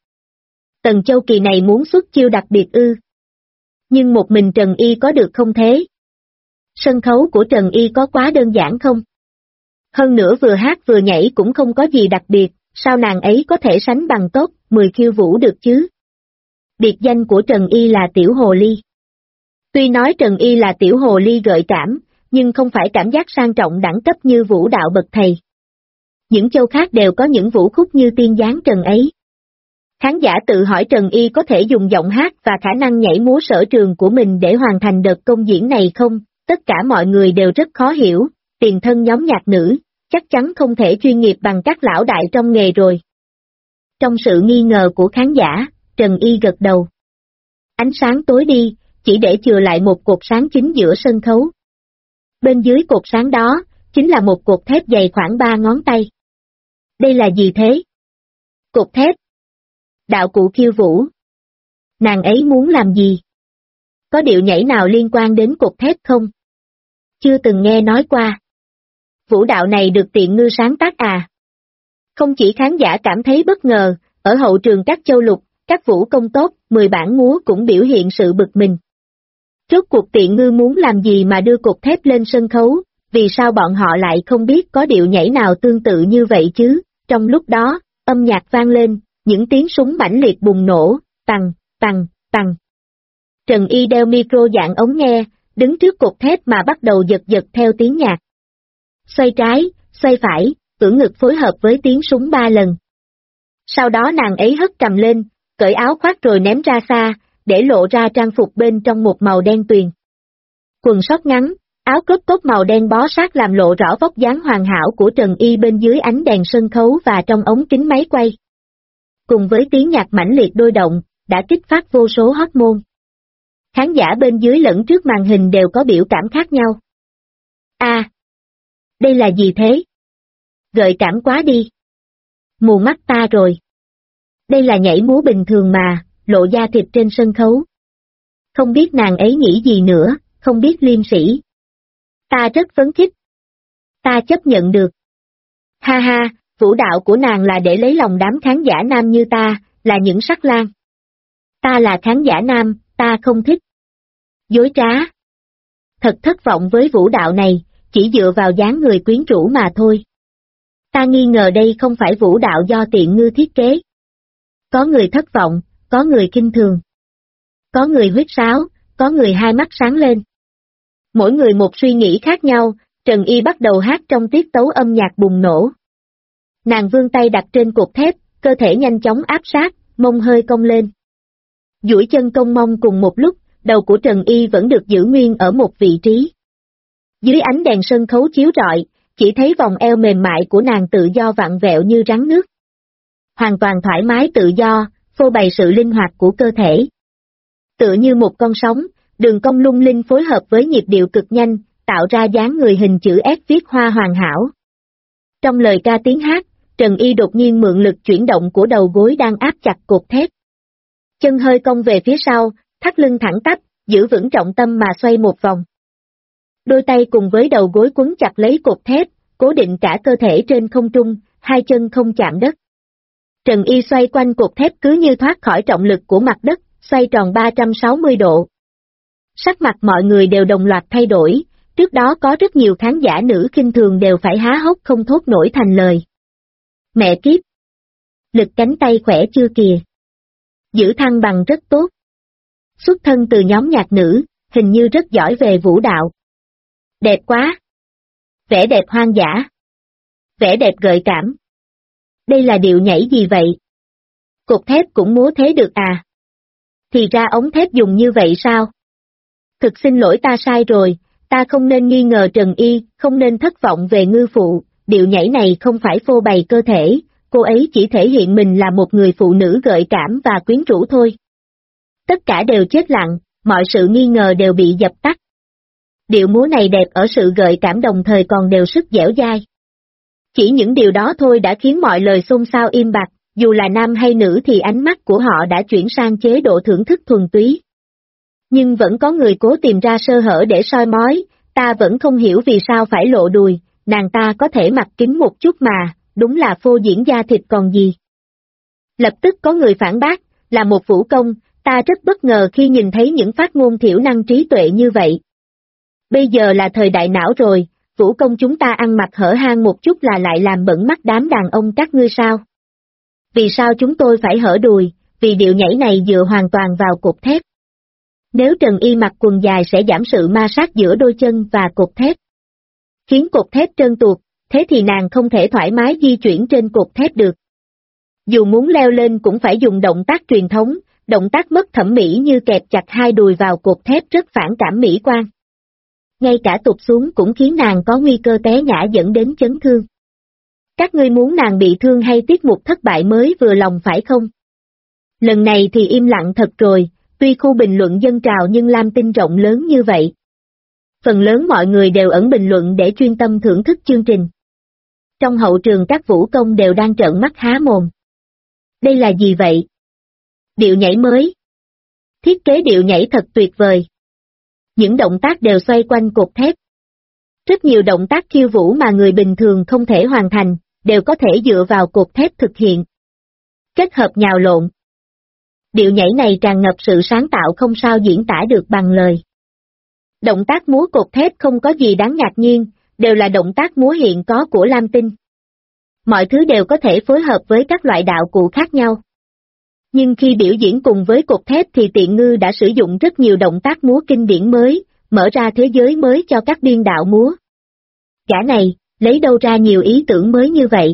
Tần Châu kỳ này muốn xuất chiêu đặc biệt ư. Nhưng một mình Trần Y có được không thế? Sân khấu của Trần Y có quá đơn giản không? Hơn nữa vừa hát vừa nhảy cũng không có gì đặc biệt, sao nàng ấy có thể sánh bằng top 10 khiêu vũ được chứ? Biệt danh của Trần Y là Tiểu Hồ Ly. Tuy nói Trần Y là Tiểu Hồ Ly gợi cảm, nhưng không phải cảm giác sang trọng đẳng cấp như vũ đạo bậc thầy. Những châu khác đều có những vũ khúc như tiên dáng Trần ấy. Khán giả tự hỏi Trần Y có thể dùng giọng hát và khả năng nhảy múa sở trường của mình để hoàn thành đợt công diễn này không? Tất cả mọi người đều rất khó hiểu, tiền thân nhóm nhạc nữ, chắc chắn không thể chuyên nghiệp bằng các lão đại trong nghề rồi. Trong sự nghi ngờ của khán giả, Trần Y gật đầu. Ánh sáng tối đi, chỉ để chừa lại một cột sáng chính giữa sân khấu. Bên dưới cột sáng đó, chính là một cột thép dày khoảng 3 ngón tay. Đây là gì thế? Cột thép. Đạo cụ khiêu vũ. Nàng ấy muốn làm gì? Có điệu nhảy nào liên quan đến cột thép không? Chưa từng nghe nói qua. Vũ đạo này được Tiện Ngư sáng tác à? Không chỉ khán giả cảm thấy bất ngờ, ở hậu trường các châu lục, các vũ công tốt, 10 bản múa cũng biểu hiện sự bực mình. Rốt cuộc Tiện Ngư muốn làm gì mà đưa cột thép lên sân khấu, vì sao bọn họ lại không biết có điệu nhảy nào tương tự như vậy chứ? Trong lúc đó, âm nhạc vang lên, những tiếng súng mãnh liệt bùng nổ, tằng, tằng, tằng. Trần Y đeo micro dạng ống nghe, đứng trước cột thép mà bắt đầu giật giật theo tiếng nhạc. Xoay trái, xoay phải, ưỡn ngực phối hợp với tiếng súng 3 lần. Sau đó nàng ấy hất cầm lên, cởi áo khoác rồi ném ra xa, để lộ ra trang phục bên trong một màu đen tuyền. Quần sót ngắn, áo crop top màu đen bó sát làm lộ rõ vóc dáng hoàn hảo của Trần Y bên dưới ánh đèn sân khấu và trong ống kính máy quay. Cùng với tiếng nhạc mãnh liệt đôi động, đã kích phát vô số hormone. Khán giả bên dưới lẫn trước màn hình đều có biểu cảm khác nhau. À! Đây là gì thế? Gợi cảm quá đi. Mù mắt ta rồi. Đây là nhảy múa bình thường mà, lộ da thịt trên sân khấu. Không biết nàng ấy nghĩ gì nữa, không biết liêm sĩ. Ta rất phấn khích. Ta chấp nhận được. Ha ha, vũ đạo của nàng là để lấy lòng đám khán giả nam như ta, là những sắc lang. Ta là khán giả nam, ta không thích. Dối trá. Thật thất vọng với vũ đạo này, chỉ dựa vào dáng người quyến rũ mà thôi. Ta nghi ngờ đây không phải vũ đạo do Tiện Ngư thiết kế. Có người thất vọng, có người kinh thường. Có người huýt sáo, có người hai mắt sáng lên. Mỗi người một suy nghĩ khác nhau, Trần Y bắt đầu hát trong tiết tấu âm nhạc bùng nổ. Nàng vươn tay đặt trên cột thép, cơ thể nhanh chóng áp sát, mông hơi cong lên. Duỗi chân cong mông cùng một lúc, đầu của Trần Y vẫn được giữ nguyên ở một vị trí. Dưới ánh đèn sân khấu chiếu rọi, chỉ thấy vòng eo mềm mại của nàng tự do vặn vẹo như rắn nước. Hoàn toàn thoải mái tự do, phô bày sự linh hoạt của cơ thể. Tựa như một con sóng, đường cong lung linh phối hợp với nhịp điệu cực nhanh, tạo ra dáng người hình chữ S viết hoa hoàn hảo. Trong lời ca tiếng hát, Trần Y đột nhiên mượn lực chuyển động của đầu gối đang áp chặt cột thép. Chân hơi cong về phía sau, thắt lưng thẳng tắp, giữ vững trọng tâm mà xoay một vòng. Đôi tay cùng với đầu gối quấn chặt lấy cột thép, cố định cả cơ thể trên không trung, hai chân không chạm đất. Trần Y xoay quanh cột thép cứ như thoát khỏi trọng lực của mặt đất, xoay tròn 360 độ. Sắc mặt mọi người đều đồng loạt thay đổi, trước đó có rất nhiều khán giả nữ khinh thường đều phải há hốc không thốt nổi thành lời. Mẹ kiếp! Lực cánh tay khỏe chưa kìa? Giữ thăng bằng rất tốt. Xuất thân từ nhóm nhạc nữ, hình như rất giỏi về vũ đạo. Đẹp quá! Vẻ đẹp hoang dã. Vẻ đẹp gợi cảm. Đây là điệu nhảy gì vậy? Cột thép cũng múa thế được à? Thì ra ống thép dùng như vậy sao? Thực xin lỗi ta sai rồi, ta không nên nghi ngờ Trần Y, không nên thất vọng về ngư phụ, điệu nhảy này không phải phô bày cơ thể, cô ấy chỉ thể hiện mình là một người phụ nữ gợi cảm và quyến rũ thôi. Tất cả đều chết lặng, mọi sự nghi ngờ đều bị dập tắt. Điệu múa này đẹp ở sự gợi cảm đồng thời còn đều sức dẻo dai. Chỉ những điều đó thôi đã khiến mọi lời xôn xao im bặt, dù là nam hay nữ thì ánh mắt của họ đã chuyển sang chế độ thưởng thức thuần túy. Nhưng vẫn có người cố tìm ra sơ hở để soi mói, ta vẫn không hiểu vì sao phải lộ đùi, nàng ta có thể mặc kính một chút mà, đúng là phô diễn da thịt còn gì. Lập tức có người phản bác, là một vũ công, ta rất bất ngờ khi nhìn thấy những phát ngôn thiểu năng trí tuệ như vậy. Bây giờ là thời đại não rồi, vũ công chúng ta ăn mặc hở hang một chút là lại làm bẩn mắt đám đàn ông các ngươi sao? Vì sao chúng tôi phải hở đùi, vì điệu nhảy này dựa hoàn toàn vào cột thép. Nếu Trần Y mặc quần dài sẽ giảm sự ma sát giữa đôi chân và cột thép. Khiến cột thép trơn tuột, thế thì nàng không thể thoải mái di chuyển trên cột thép được. Dù muốn leo lên cũng phải dùng động tác truyền thống, động tác mất thẩm mỹ như kẹp chặt hai đùi vào cột thép rất phản cảm mỹ quan. Ngay cả tụt xuống cũng khiến nàng có nguy cơ té ngã dẫn đến chấn thương. Các ngươi muốn nàng bị thương hay tiết mục thất bại mới vừa lòng phải không? Lần này thì im lặng thật rồi, tuy khu bình luận dân trào nhưng Lam Tinh rộng lớn như vậy. Phần lớn mọi người đều ẩn bình luận để chuyên tâm thưởng thức chương trình. Trong hậu trường các vũ công đều đang trợn mắt há mồm. Đây là gì vậy? Điệu nhảy mới. Thiết kế điệu nhảy thật tuyệt vời. Những động tác đều xoay quanh cột thép. Rất nhiều động tác khiêu vũ mà người bình thường không thể hoàn thành, đều có thể dựa vào cột thép thực hiện. Kết hợp nhào lộn. Điệu nhảy này tràn ngập sự sáng tạo không sao diễn tả được bằng lời. Động tác múa cột thép không có gì đáng ngạc nhiên, đều là động tác múa hiện có của Lam Tinh. Mọi thứ đều có thể phối hợp với các loại đạo cụ khác nhau. Nhưng khi biểu diễn cùng với cột thép thì Tiện Ngư đã sử dụng rất nhiều động tác múa kinh điển mới, mở ra thế giới mới cho các biên đạo múa. Gã này, lấy đâu ra nhiều ý tưởng mới như vậy?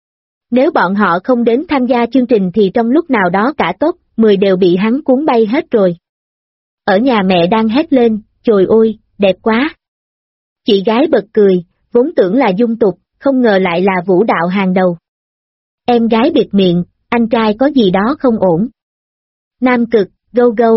Nếu bọn họ không đến tham gia chương trình thì trong lúc nào đó cả top 10 đều bị hắn cuốn bay hết rồi. Ở nhà mẹ đang hét lên, trời ơi, đẹp quá. Chị gái bật cười, vốn tưởng là dung tục, không ngờ lại là vũ đạo hàng đầu. Em gái bịt miệng, anh trai có gì đó không ổn. Nam Cực, go go.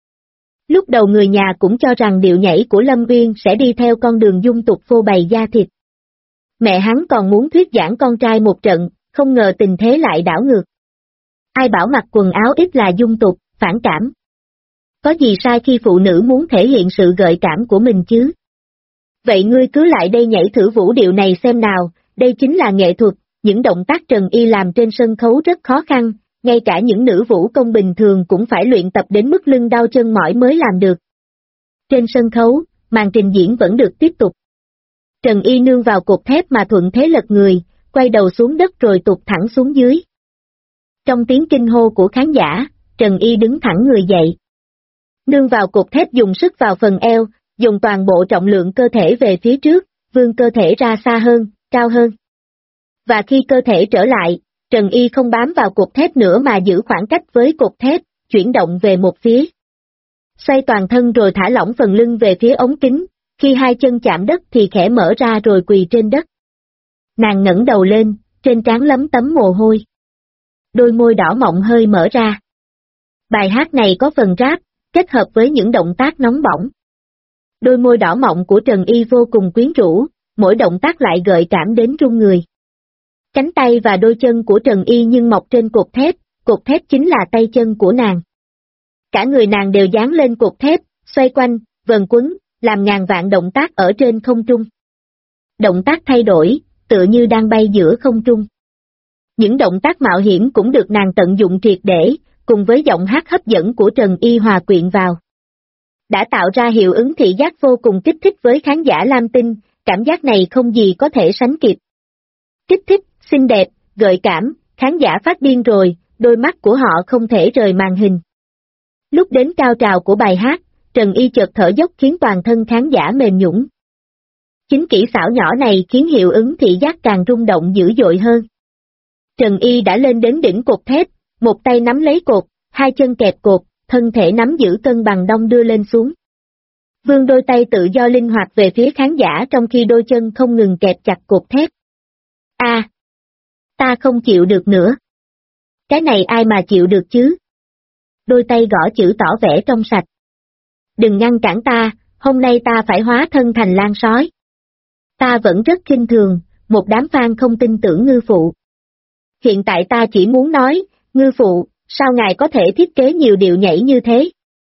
Lúc đầu người nhà cũng cho rằng điệu nhảy của Lâm Uyên sẽ đi theo con đường dung tục phô bày da thịt. Mẹ hắn còn muốn thuyết giảng con trai một trận, không ngờ tình thế lại đảo ngược. Ai bảo mặc quần áo ít là dung tục, phản cảm. Có gì sai khi phụ nữ muốn thể hiện sự gợi cảm của mình chứ? Vậy ngươi cứ lại đây nhảy thử vũ điệu này xem nào, đây chính là nghệ thuật, những động tác Trần Y làm trên sân khấu rất khó khăn, ngay cả những nữ vũ công bình thường cũng phải luyện tập đến mức lưng đau chân mỏi mới làm được. Trên sân khấu, màn trình diễn vẫn được tiếp tục. Trần Y nương vào cột thép mà thuận thế lật người, quay đầu xuống đất rồi tụt thẳng xuống dưới. Trong tiếng kinh hô của khán giả, Trần Y đứng thẳng người dậy. Nương vào cột thép dùng sức vào phần eo, dùng toàn bộ trọng lượng cơ thể về phía trước, vươn cơ thể ra xa hơn, cao hơn. Và khi cơ thể trở lại, Trần Y không bám vào cột thép nữa mà giữ khoảng cách với cột thép, chuyển động về một phía. Xoay toàn thân rồi thả lỏng phần lưng về phía ống kính, Khi hai chân chạm đất thì khẽ mở ra rồi quỳ trên đất. Nàng ngẩng đầu lên, trên trán lấm tấm mồ hôi. Đôi môi đỏ mọng hơi mở ra. Bài hát này có phần rap, kết hợp với những động tác nóng bỏng. Đôi môi đỏ mọng của Trần Y vô cùng quyến rũ, mỗi động tác lại gợi cảm đến run người. Cánh tay và đôi chân của Trần Y nhưng mọc trên cột thép chính là tay chân của nàng. Cả người nàng đều dán lên cột thép, xoay quanh, vần quấn, làm ngàn vạn động tác ở trên không trung. Động tác thay đổi, tựa như đang bay giữa không trung. Những động tác mạo hiểm cũng được nàng tận dụng triệt để, cùng với giọng hát hấp dẫn của Trần Y hòa quyện vào. Đã tạo ra hiệu ứng thị giác vô cùng kích thích với khán giả Lam Tinh, cảm giác này không gì có thể sánh kịp. Kích thích, xinh đẹp, gợi cảm, khán giả phát điên rồi, đôi mắt của họ không thể rời màn hình. Lúc đến cao trào của bài hát, Trần Y chợt thở dốc khiến toàn thân khán giả mềm nhũn. Chính kỹ xảo nhỏ này khiến hiệu ứng thị giác càng rung động dữ dội hơn. Trần Y đã lên đến đỉnh cột thép, một tay nắm lấy cột, hai chân kẹp cột, thân thể nắm giữ cân bằng đong đưa lên xuống. Vươn đôi tay tự do linh hoạt về phía khán giả trong khi đôi chân không ngừng kẹp chặt cột thép. Ta không chịu được nữa. Cái này ai mà chịu được chứ? Đôi tay gõ chữ tỏ vẻ trong sạch. Đừng ngăn cản ta, hôm nay ta phải hóa thân thành lan sói. Ta vẫn rất khinh thường, một đám fan không tin tưởng ngư phụ. Hiện tại ta chỉ muốn nói, ngư phụ, sao ngài có thể thiết kế nhiều điệu nhảy như thế?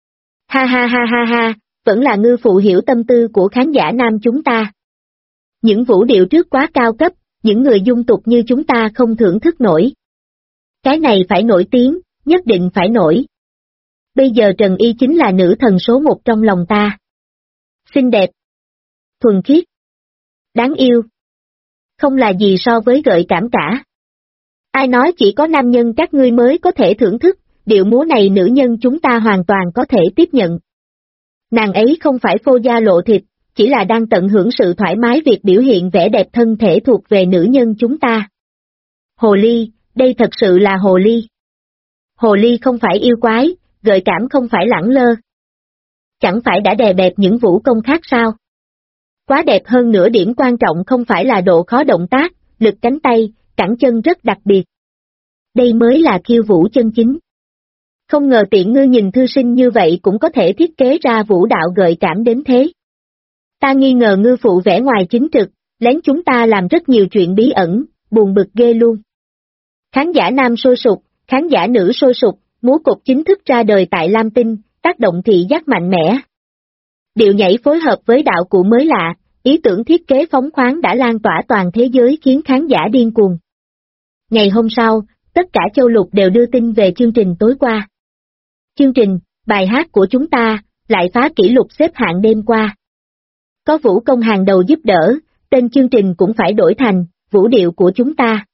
Ha ha ha ha ha, vẫn là ngư phụ hiểu tâm tư của khán giả nam chúng ta. Những vũ điệu trước quá cao cấp, những người dung tục như chúng ta không thưởng thức nổi. Cái này phải nổi tiếng, nhất định phải nổi. Bây giờ Trần Y chính là nữ thần số một trong lòng ta. Xinh đẹp, thuần khiết, đáng yêu. Không là gì so với gợi cảm cả. Ai nói chỉ có nam nhân các ngươi mới có thể thưởng thức, điệu múa này nữ nhân chúng ta hoàn toàn có thể tiếp nhận. Nàng ấy không phải phô da lộ thịt, chỉ là đang tận hưởng sự thoải mái việc biểu hiện vẻ đẹp thân thể thuộc về nữ nhân chúng ta. Hồ ly, đây thật sự là hồ ly. Hồ ly không phải yêu quái, gợi cảm không phải lẳng lơ. Chẳng phải đã đè bẹp những vũ công khác sao? Quá đẹp hơn nữa, điểm quan trọng không phải là độ khó động tác, lực cánh tay, cẳng chân rất đặc biệt. Đây mới là khiêu vũ chân chính. Không ngờ tiện ngư nhìn thư sinh như vậy cũng có thể thiết kế ra vũ đạo gợi cảm đến thế. Ta nghi ngờ ngư phụ vẻ ngoài chính trực, lén chúng ta làm rất nhiều chuyện bí ẩn, buồn bực ghê luôn. Khán giả nam sôi sục, khán giả nữ sôi sục, múa cột chính thức ra đời tại Lam Tinh, tác động thị giác mạnh mẽ. Điệu nhảy phối hợp với đạo cụ mới lạ, ý tưởng thiết kế phóng khoáng đã lan tỏa toàn thế giới khiến khán giả điên cuồng. Ngày hôm sau, tất cả châu lục đều đưa tin về chương trình tối qua. Chương trình, bài hát của chúng ta, lại phá kỷ lục xếp hạng đêm qua. Có vũ công hàng đầu giúp đỡ, tên chương trình cũng phải đổi thành, vũ điệu của chúng ta.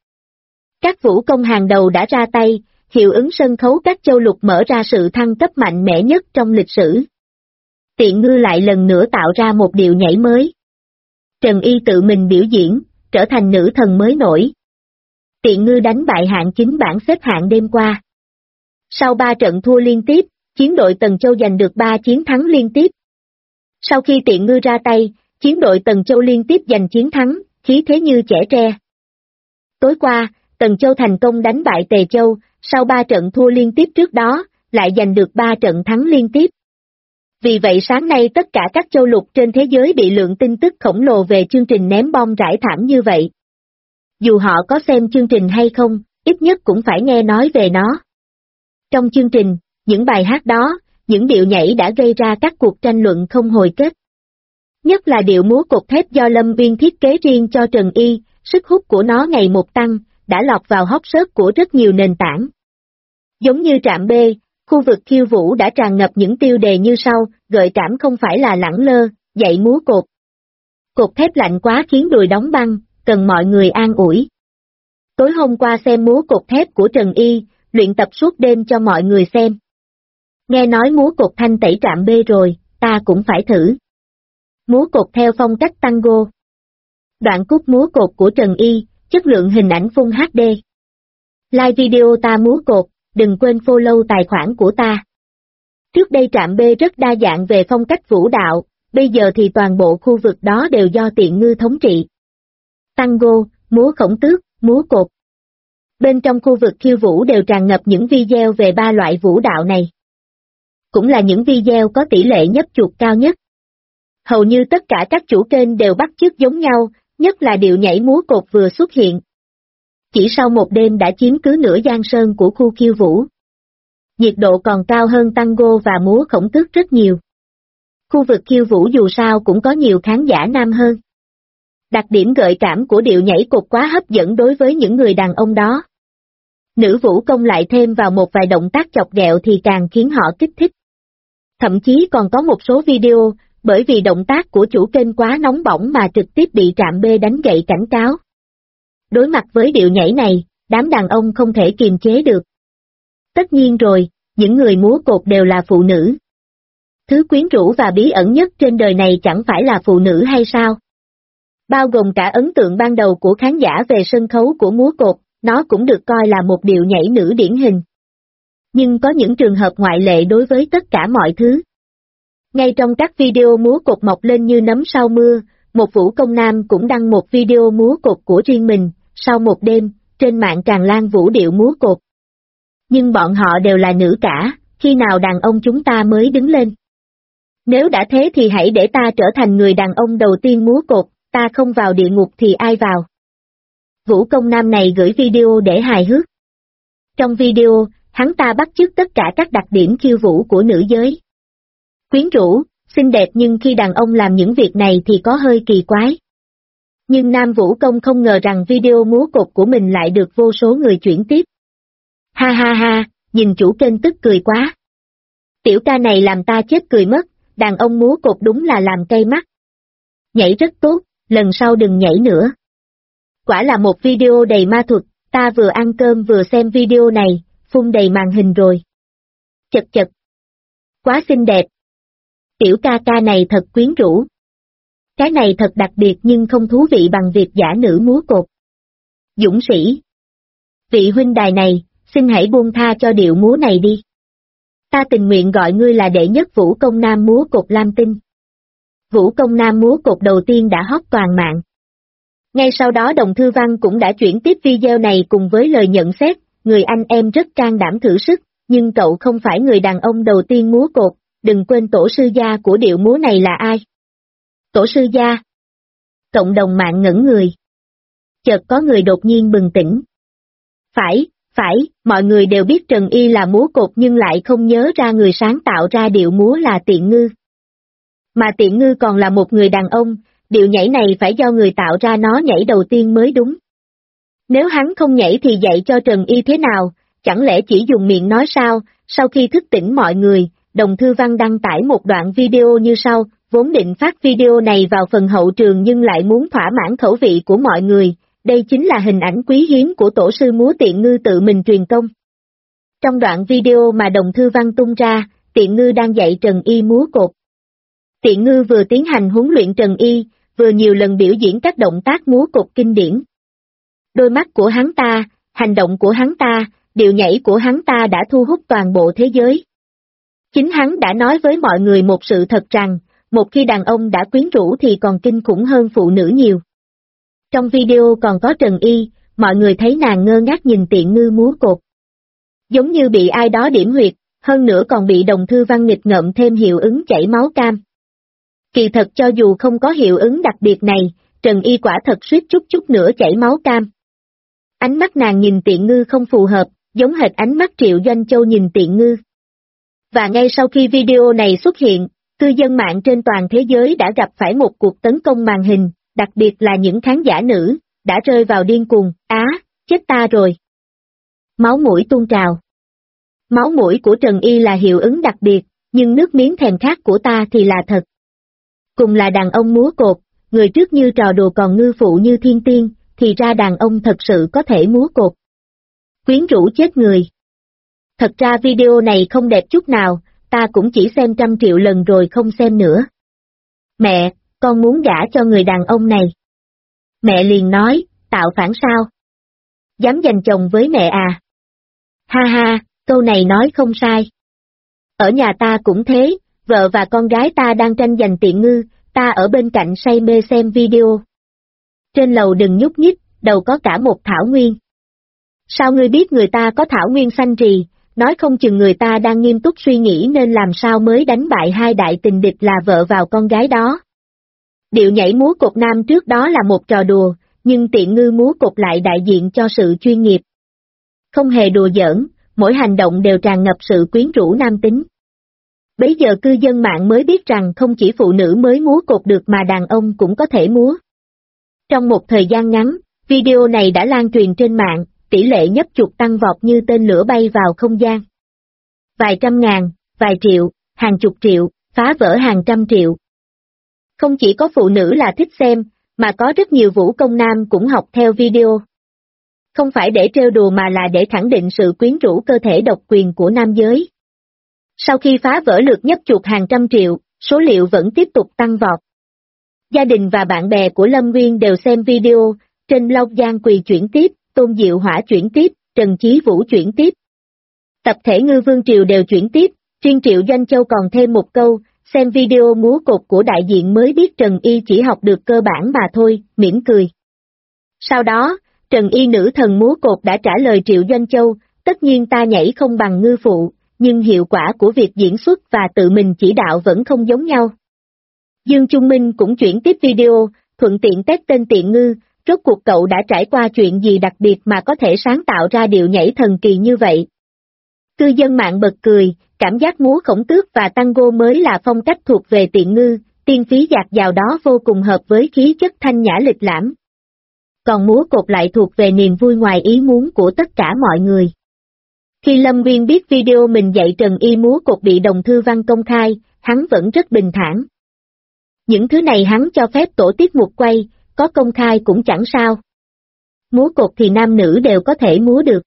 Các vũ công hàng đầu đã ra tay, hiệu ứng sân khấu các châu lục mở ra sự thăng cấp mạnh mẽ nhất trong lịch sử. Tiện ngư lại lần nữa tạo ra một điệu nhảy mới. Trần Y tự mình biểu diễn, trở thành nữ thần mới nổi. Tiện ngư đánh bại hạng 9 bảng xếp hạng đêm qua. Sau 3 trận thua liên tiếp, chiến đội Tần Châu giành được 3 chiến thắng liên tiếp. Sau khi tiện ngư ra tay, chiến đội Tần Châu liên tiếp giành chiến thắng, khí thế như trẻ tre. Tối qua, Tần Châu thành công đánh bại Tề Châu, sau 3 trận thua liên tiếp trước đó, lại giành được 3 trận thắng liên tiếp. Vì vậy sáng nay tất cả các châu lục trên thế giới bị lượng tin tức khổng lồ về chương trình ném bom rải thảm như vậy. Dù họ có xem chương trình hay không, ít nhất cũng phải nghe nói về nó. Trong chương trình, những bài hát đó, những điệu nhảy đã gây ra các cuộc tranh luận không hồi kết. Nhất là điệu múa cột thép do Lâm Uyên thiết kế riêng cho Trần Y, sức hút của nó ngày một tăng, đã lọt vào hot search của rất nhiều nền tảng. Giống như trạm B, khu vực khiêu vũ đã tràn ngập những tiêu đề như sau, gợi cảm không phải là lẳng lơ, dạy múa cột. Cột thép lạnh quá khiến đùi đóng băng, cần mọi người an ủi. Tối hôm qua xem múa cột thép của Trần Y, luyện tập suốt đêm cho mọi người xem. Nghe nói múa cột thanh tẩy trạm B rồi, ta cũng phải thử. Múa cột theo phong cách tango. Đoạn khúc múa cột của Trần Y, chất lượng hình ảnh Full HD. Live video ta múa cột, đừng quên follow tài khoản của ta. Trước đây trạm B rất đa dạng về phong cách vũ đạo, bây giờ thì toàn bộ khu vực đó đều do Tiện Ngư thống trị. Tango, múa khổng tước, múa cột. Bên trong khu vực khiêu vũ đều tràn ngập những video về ba loại vũ đạo này. Cũng là những video có tỷ lệ nhấp chuột cao nhất. Hầu như tất cả các chủ kênh đều bắt chước giống nhau, nhất là điệu nhảy múa cột vừa xuất hiện. Chỉ sau một đêm đã chiếm cứ nửa giang sơn của khu khiêu vũ. Nhiệt độ còn cao hơn tango và múa khổng tước rất nhiều. Khu vực khiêu vũ dù sao cũng có nhiều khán giả nam hơn. Đặc điểm gợi cảm của điệu nhảy cột quá hấp dẫn đối với những người đàn ông đó. Nữ vũ công lại thêm vào một vài động tác chọc ghẹo thì càng khiến họ kích thích. Thậm chí còn có một số video, bởi vì động tác của chủ kênh quá nóng bỏng mà trực tiếp bị trạm B đánh gậy cảnh cáo. Đối mặt với điệu nhảy này, đám đàn ông không thể kiềm chế được. Tất nhiên rồi, những người múa cột đều là phụ nữ. Thứ quyến rũ và bí ẩn nhất trên đời này chẳng phải là phụ nữ hay sao? Bao gồm cả ấn tượng ban đầu của khán giả về sân khấu của múa cột, nó cũng được coi là một điệu nhảy nữ điển hình. Nhưng có những trường hợp ngoại lệ đối với tất cả mọi thứ. Ngay trong các video múa cột mọc lên như nấm sau mưa, một vũ công nam cũng đăng một video múa cột của riêng mình, sau một đêm, trên mạng tràn lan vũ điệu múa cột. Nhưng bọn họ đều là nữ cả, khi nào đàn ông chúng ta mới đứng lên? Nếu đã thế thì hãy để ta trở thành người đàn ông đầu tiên múa cột, ta không vào địa ngục thì ai vào? Vũ công nam này gửi video để hài hước. Trong video, hắn ta bắt chước tất cả các đặc điểm khiêu vũ của nữ giới. Quyến rũ, xinh đẹp nhưng khi đàn ông làm những việc này thì có hơi kỳ quái. Nhưng nam vũ công không ngờ rằng video múa cột của mình lại được vô số người chuyển tiếp. Ha ha ha, nhìn chủ kênh tức cười quá. Tiểu ca này làm ta chết cười mất, đàn ông múa cột đúng là làm cay mắt. Nhảy rất tốt, lần sau đừng nhảy nữa. Quả là một video đầy ma thuật, ta vừa ăn cơm vừa xem video này, phun đầy màn hình rồi. Chật chật. Quá xinh đẹp. Tiểu ca ca này thật quyến rũ. Cái này thật đặc biệt nhưng không thú vị bằng việc giả nữ múa cột. Dũng sĩ. Vị huynh đài này, xin hãy buông tha cho điệu múa này đi. Ta tình nguyện gọi ngươi là đệ nhất vũ công nam múa cột Lam Tinh. Vũ công nam múa cột đầu tiên đã hot toàn mạng. Ngay sau đó Đồng Thư Văn cũng đã chuyển tiếp video này cùng với lời nhận xét, người anh em rất can đảm thử sức, nhưng cậu không phải người đàn ông đầu tiên múa cột, đừng quên tổ sư gia của điệu múa này là ai. Tổ sư gia. Cộng đồng mạng ngẩn người. Chợt có người đột nhiên bừng tỉnh. Phải, mọi người đều biết Trần Y là múa cột nhưng lại không nhớ ra người sáng tạo ra điệu múa là Tiện Ngư. Mà Tiện Ngư còn là một người đàn ông, điệu nhảy này phải do người tạo ra nó nhảy đầu tiên mới đúng. Nếu hắn không nhảy thì dạy cho Trần Y thế nào, chẳng lẽ chỉ dùng miệng nói sao? Sau khi thức tỉnh mọi người, Đồng Thư Văn đăng tải một đoạn video như sau, vốn định phát video này vào phần hậu trường nhưng lại muốn thỏa mãn khẩu vị của mọi người, đây chính là hình ảnh quý hiếm của tổ sư múa Tiện Ngư tự mình truyền công. Trong đoạn video mà Đồng Thư Văn tung ra, Tiện Ngư đang dạy Trần Y múa cột. Tiện Ngư vừa tiến hành huấn luyện Trần Y, vừa nhiều lần biểu diễn các động tác múa cột kinh điển. Đôi mắt của hắn ta, hành động của hắn ta, điệu nhảy của hắn ta đã thu hút toàn bộ thế giới. Chính hắn đã nói với mọi người một sự thật rằng, một khi đàn ông đã quyến rũ thì còn kinh khủng hơn phụ nữ nhiều. Trong video còn có Trần Y, mọi người thấy nàng ngơ ngác nhìn Tiện Ngư múa cột. Giống như bị ai đó điểm huyệt, hơn nữa còn bị Đồng Thư Văn nghịch ngợm thêm hiệu ứng chảy máu cam. Kỳ thật cho dù không có hiệu ứng đặc biệt này, Trần Y quả thật suýt chút nữa chảy máu cam. Ánh mắt nàng nhìn Tiện Ngư không phù hợp, giống hệt ánh mắt Triệu Doanh Châu nhìn Tiện Ngư. Và ngay sau khi video này xuất hiện, cư dân mạng trên toàn thế giới đã gặp phải một cuộc tấn công màn hình, đặc biệt là những khán giả nữ, đã rơi vào điên cuồng, chết ta rồi. Máu mũi tuôn trào. Máu mũi của Trần Y là hiệu ứng đặc biệt, nhưng nước miếng thèm khát của ta thì là thật. Cùng là đàn ông múa cột, người trước như trò đùa còn ngư phụ như thiên tiên, thì ra đàn ông thật sự có thể múa cột. Quyến rũ chết người. Thật ra video này không đẹp chút nào, ta cũng chỉ xem 100 triệu lần rồi không xem nữa. Mẹ, con muốn gả cho người đàn ông này. Mẹ liền nói, tạo phản sao? Dám giành chồng với mẹ à? Ha ha, câu này nói không sai. Ở nhà ta cũng thế, Vợ và con gái ta đang tranh giành tiện ngư, ta ở bên cạnh say mê xem video. Trên lầu đừng nhúc nhích, đầu có cả một thảo nguyên. Sao ngươi biết người ta có thảo nguyên xanh rì, nói không chừng người ta đang nghiêm túc suy nghĩ nên làm sao mới đánh bại hai đại tình địch là vợ vào con gái đó. Điệu nhảy múa cột nam trước đó là một trò đùa, nhưng tiện ngư múa cột lại đại diện cho sự chuyên nghiệp. Không hề đùa giỡn, mỗi hành động đều tràn ngập sự quyến rũ nam tính. Bấy giờ cư dân mạng mới biết rằng không chỉ phụ nữ mới múa cột được mà đàn ông cũng có thể múa. Trong một thời gian ngắn, video này đã lan truyền trên mạng, tỷ lệ nhấp chuột tăng vọt như tên lửa bay vào không gian. Vài trăm ngàn, vài triệu, hàng chục triệu, phá vỡ hàng trăm triệu. Không chỉ có phụ nữ là thích xem, mà có rất nhiều vũ công nam cũng học theo video. Không phải để trêu đùa mà là để khẳng định sự quyến rũ cơ thể độc quyền của nam giới. Sau khi phá vỡ lượt nhấp chuột hàng trăm triệu, số liệu vẫn tiếp tục tăng vọt. Gia đình và bạn bè của Lâm Nguyên đều xem video, trên blog Giang Quỳ chuyển tiếp, Tôn Diệu Hỏa chuyển tiếp, Trần Chí Vũ chuyển tiếp. Tập thể Ngư Vương Triều đều chuyển tiếp, riêng Triệu Doanh Châu còn thêm một câu, xem video múa cột của đại diện mới biết Trần Y chỉ học được cơ bản mà thôi, mỉm cười. Sau đó, Trần Y nữ thần múa cột đã trả lời Triệu Doanh Châu, tất nhiên ta nhảy không bằng ngư phụ, nhưng hiệu quả của việc diễn xuất và tự mình chỉ đạo vẫn không giống nhau. Dương Trung Minh cũng chuyển tiếp video, thuận tiện test tên tiện ngư, rốt cuộc cậu đã trải qua chuyện gì đặc biệt mà có thể sáng tạo ra điệu nhảy thần kỳ như vậy. Cư dân mạng bật cười, cảm giác múa khổng tước và tango mới là phong cách thuộc về tiện ngư, tiên phí dạt dào đó vô cùng hợp với khí chất thanh nhã lịch lãm. Còn múa cột lại thuộc về niềm vui ngoài ý muốn của tất cả mọi người. Khi Lâm Nguyên biết video mình dạy Trần Y múa cột bị đồng thư văn công khai, hắn vẫn rất bình thản. Những thứ này hắn cho phép tổ tiết mục quay, có công khai cũng chẳng sao. Múa cột thì nam nữ đều có thể múa được.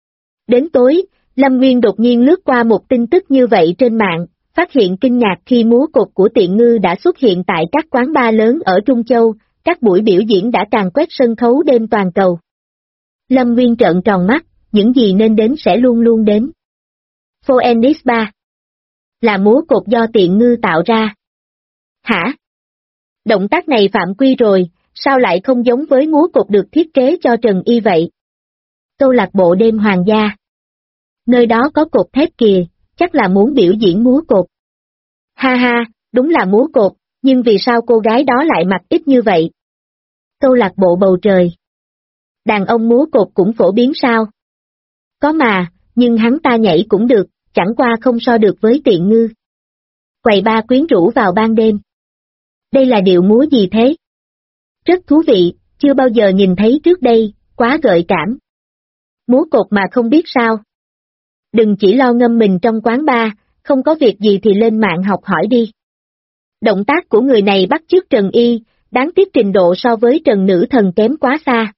Đến tối, Lâm Nguyên đột nhiên lướt qua một tin tức như vậy trên mạng, phát hiện kinh ngạc khi múa cột của tiện ngư đã xuất hiện tại các quán bar lớn ở Trung Châu, các buổi biểu diễn đã càn quét sân khấu đêm toàn cầu. Lâm Nguyên trợn tròn mắt, những gì nên đến sẽ luôn luôn đến. Phoenix Bar là múa cột do tiện ngư tạo ra. Hả? Động tác này phạm quy rồi, sao lại không giống với múa cột được thiết kế cho Trần Y vậy? Câu lạc bộ đêm hoàng gia. Nơi đó có cột thép kìa, chắc là muốn biểu diễn múa cột. Ha ha, đúng là múa cột, nhưng vì sao cô gái đó lại mặc ít như vậy? Câu lạc bộ bầu trời. Đàn ông múa cột cũng phổ biến sao? Có mà, nhưng hắn ta nhảy cũng được, chẳng qua không so được với tiện ngư. Quầy ba quyến rũ vào ban đêm. Đây là điệu múa gì thế? Rất thú vị, chưa bao giờ nhìn thấy trước đây, quá gợi cảm. Múa cột mà không biết sao? Đừng chỉ lo ngâm mình trong quán bar, không có việc gì thì lên mạng học hỏi đi. Động tác của người này bắt chước Trần Y, đáng tiếc trình độ so với Trần Nữ Thần kém quá xa.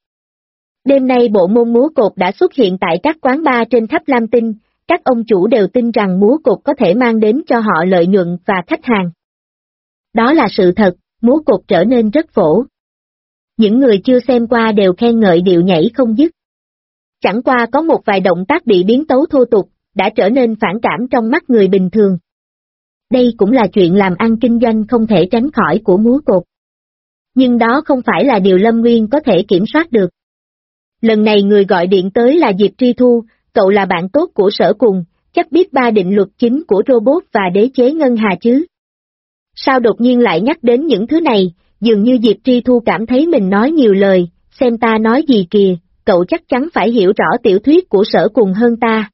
Đêm nay bộ môn múa cột đã xuất hiện tại các quán bar trên khắp Lam Tinh, các ông chủ đều tin rằng múa cột có thể mang đến cho họ lợi nhuận và khách hàng. Đó là sự thật, múa cột trở nên rất phổ. Những người chưa xem qua đều khen ngợi điệu nhảy không dứt. Chẳng qua có một vài động tác bị biến tấu thô tục, đã trở nên phản cảm trong mắt người bình thường. Đây cũng là chuyện làm ăn kinh doanh không thể tránh khỏi của múa cột. Nhưng đó không phải là điều Lâm Nguyên có thể kiểm soát được. Lần này người gọi điện tới là Diệp Tri Thu, cậu là bạn tốt của Sở Cùng, chắc biết ba định luật chính của robot và đế chế ngân hà chứ. Sao đột nhiên lại nhắc đến những thứ này, dường như Diệp Tri Thu cảm thấy mình nói nhiều lời, xem ta nói gì kìa, cậu chắc chắn phải hiểu rõ tiểu thuyết của Sở Cùng hơn ta.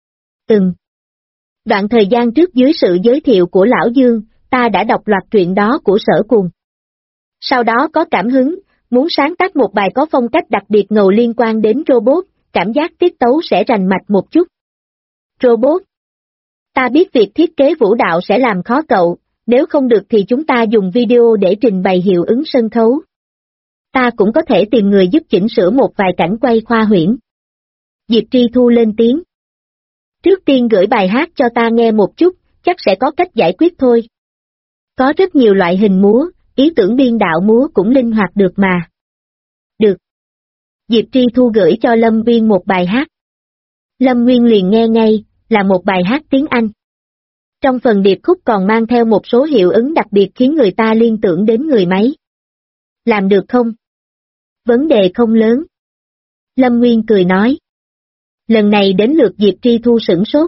Đoạn thời gian trước dưới sự giới thiệu của Lão Dương, ta đã đọc loạt truyện đó của Sở Cùng. Sau đó có cảm hứng, muốn sáng tác một bài có phong cách đặc biệt ngầu liên quan đến robot, cảm giác tiết tấu sẽ rành mạch một chút. Robot. Ta biết việc thiết kế vũ đạo sẽ làm khó cậu, nếu không được thì chúng ta dùng video để trình bày hiệu ứng sân khấu. Ta cũng có thể tìm người giúp chỉnh sửa một vài cảnh quay khoa huyễn. Diệp Tri Thu lên tiếng. Trước tiên gửi bài hát cho ta nghe một chút, chắc sẽ có cách giải quyết thôi. Có rất nhiều loại hình múa, ý tưởng biên đạo múa cũng linh hoạt được mà. Được. Diệp Tri Thu gửi cho Lâm Nguyên một bài hát. Lâm Nguyên liền nghe ngay, là một bài hát tiếng Anh. Trong phần điệp khúc còn mang theo một số hiệu ứng đặc biệt khiến người ta liên tưởng đến người máy. Làm được không? Vấn đề không lớn. Lâm Nguyên cười nói. Lần này đến lượt Diệp Tri Thu sửng sốt.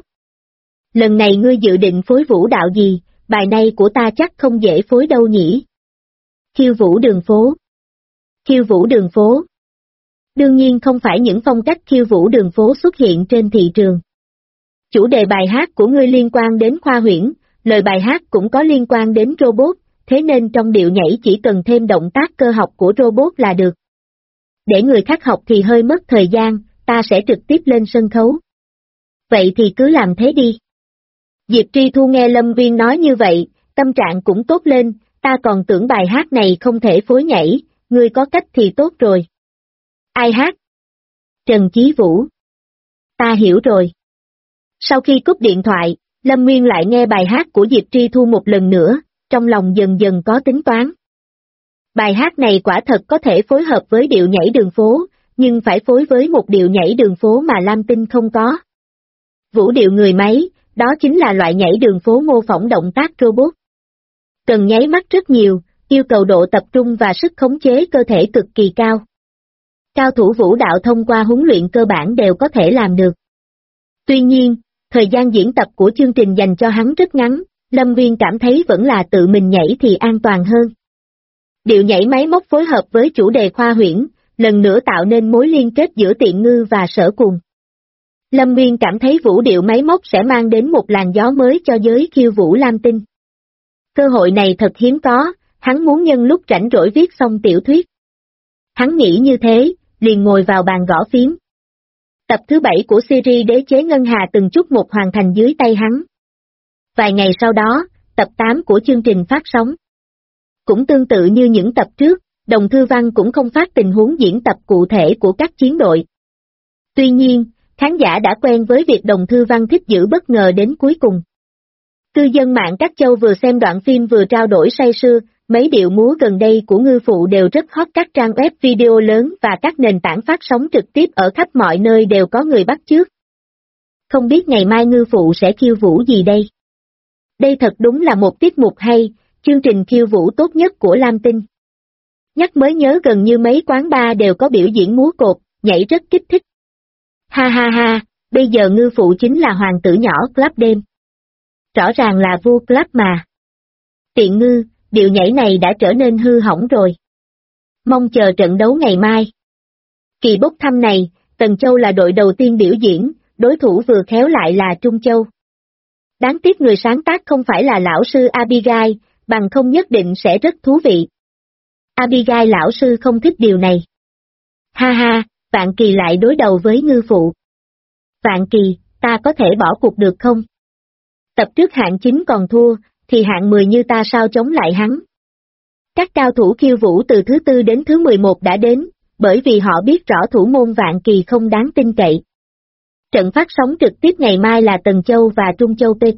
Lần này ngươi dự định phối vũ đạo gì, bài này của ta chắc không dễ phối đâu nhỉ? Khiêu vũ đường phố. Khiêu vũ đường phố. Đương nhiên không phải những phong cách khiêu vũ đường phố xuất hiện trên thị trường. Chủ đề bài hát của ngươi liên quan đến khoa huyễn, lời bài hát cũng có liên quan đến robot, thế nên trong điệu nhảy chỉ cần thêm động tác cơ học của robot là được. Để người khác học thì hơi mất thời gian, ta sẽ trực tiếp lên sân khấu. Vậy thì cứ làm thế đi. Diệp Tri Thu nghe Lâm Viên nói như vậy, tâm trạng cũng tốt lên, ta còn tưởng bài hát này không thể phối nhảy, ngươi có cách thì tốt rồi. Ai hát? Trần Chí Vũ. Ta hiểu rồi. Sau khi cúp điện thoại, Lâm Nguyên lại nghe bài hát của Diệp Tri Thu một lần nữa, trong lòng dần dần có tính toán. Bài hát này quả thật có thể phối hợp với điệu nhảy đường phố, nhưng phải phối với một điệu nhảy đường phố mà Lam Tinh không có. Vũ điệu người máy, đó chính là loại nhảy đường phố mô phỏng động tác robot. Cần nháy mắt rất nhiều, yêu cầu độ tập trung và sức khống chế cơ thể cực kỳ cao. Cao thủ vũ đạo thông qua huấn luyện cơ bản đều có thể làm được. Tuy nhiên, thời gian diễn tập của chương trình dành cho hắn rất ngắn, Lâm Viên cảm thấy vẫn là tự mình nhảy thì an toàn hơn. Điệu nhảy máy móc phối hợp với chủ đề khoa huyễn, lần nữa tạo nên mối liên kết giữa Tiện Ngư và Sở Cuồng. Lâm Viên cảm thấy vũ điệu máy móc sẽ mang đến một làn gió mới cho giới khiêu vũ Lam Tinh. Cơ hội này thật hiếm có, hắn muốn nhân lúc rảnh rỗi viết xong tiểu thuyết. Hắn nghĩ như thế, liền ngồi vào bàn gõ phím. Tập thứ 7 của series Đế chế Ngân Hà từng chút một hoàn thành dưới tay hắn. Vài ngày sau đó, tập 8 của chương trình phát sóng. Cũng tương tự như những tập trước, Đồng Thư Văn cũng không phát tình huống diễn tập cụ thể của các chiến đội. Tuy nhiên, khán giả đã quen với việc Đồng Thư Văn thích giữ bất ngờ đến cuối cùng. Cư dân mạng các châu vừa xem đoạn phim vừa trao đổi say sưa, mấy điệu múa gần đây của ngư phụ đều rất hot, các trang web video lớn và các nền tảng phát sóng trực tiếp ở khắp mọi nơi đều có người bắt chước. Không biết ngày mai ngư phụ sẽ khiêu vũ gì đây? Đây thật đúng là một tiết mục hay, chương trình khiêu vũ tốt nhất của Lam Tinh. Nhắc mới nhớ gần như mấy quán bar đều có biểu diễn múa cột, nhảy rất kích thích. Ha ha ha, bây giờ ngư phụ chính là hoàng tử nhỏ club đêm. Rõ ràng là vua club mà. Tiện Ngư, điệu nhảy này đã trở nên hư hỏng rồi. Mong chờ trận đấu ngày mai. Kỳ bốc thăm này, Tần Châu là đội đầu tiên biểu diễn, đối thủ vừa khéo lại là Trung Châu. Đáng tiếc người sáng tác không phải là lão sư Abigail, bằng không nhất định sẽ rất thú vị. Abigail lão sư không thích điều này. Ha ha, Vạn Kỳ lại đối đầu với ngư phụ. Vạn Kỳ, ta có thể bỏ cuộc được không? Tập trước hạng 9 còn thua, thì hạng 10 như ta sao chống lại hắn? Các cao thủ khiêu vũ từ thứ 4 đến thứ 11 đã đến, bởi vì họ biết rõ thủ môn Vạn Kỳ không đáng tin cậy. Trận phát sóng trực tiếp ngày mai là Tần Châu và Trung Châu PK.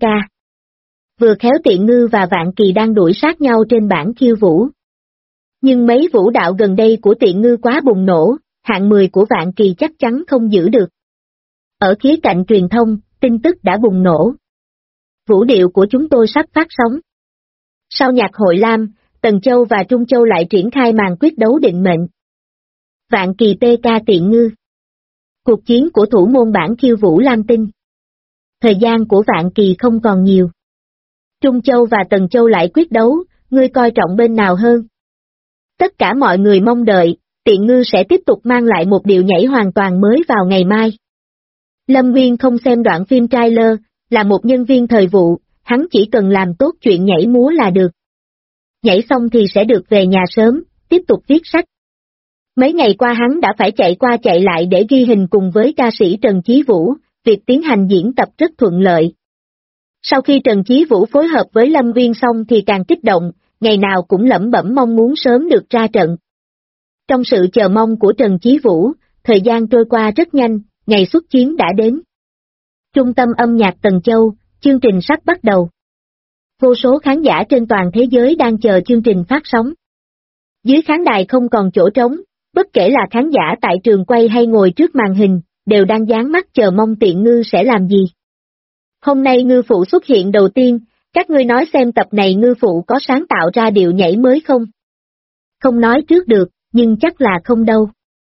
Vừa khéo Tiện Ngư và Vạn Kỳ đang đuổi sát nhau trên bảng khiêu vũ. Nhưng mấy vũ đạo gần đây của Tiện Ngư quá bùng nổ, hạng 10 của Vạn Kỳ chắc chắn không giữ được. Ở khía cạnh truyền thông, tin tức đã bùng nổ. Vũ điệu của chúng tôi sắp phát sóng. Sau nhạc hội Lam, Tần Châu và Trung Châu lại triển khai màn quyết đấu định mệnh. Vạn Kỳ PK Tiện Ngư. Cuộc chiến của thủ môn bảng khiêu vũ Lam Tinh. Thời gian của Vạn Kỳ không còn nhiều. Trung Châu và Tần Châu lại quyết đấu, ngươi coi trọng bên nào hơn? Tất cả mọi người mong đợi, Tiện Ngư sẽ tiếp tục mang lại một điệu nhảy hoàn toàn mới vào ngày mai. Lâm Nguyên không xem đoạn phim trailer, là một nhân viên thời vụ, hắn chỉ cần làm tốt chuyện nhảy múa là được. Nhảy xong thì sẽ được về nhà sớm, tiếp tục viết sách. Mấy ngày qua hắn đã phải chạy qua chạy lại để ghi hình cùng với ca sĩ Trần Chí Vũ, việc tiến hành diễn tập rất thuận lợi. Sau khi Trần Chí Vũ phối hợp với Lâm Viên xong thì càng kích động, ngày nào cũng lẩm bẩm mong muốn sớm được ra trận. Trong sự chờ mong của Trần Chí Vũ, thời gian trôi qua rất nhanh, ngày xuất chiến đã đến. Trung tâm âm nhạc Tần Châu, chương trình sắp bắt đầu. Vô số khán giả trên toàn thế giới đang chờ chương trình phát sóng. Dưới khán đài không còn chỗ trống, bất kể là khán giả tại trường quay hay ngồi trước màn hình, đều đang dán mắt chờ mong Tiện Ngư sẽ làm gì. Hôm nay ngư phụ xuất hiện đầu tiên, các ngươi nói xem tập này ngư phụ có sáng tạo ra điệu nhảy mới không? Không nói trước được, nhưng chắc là không đâu.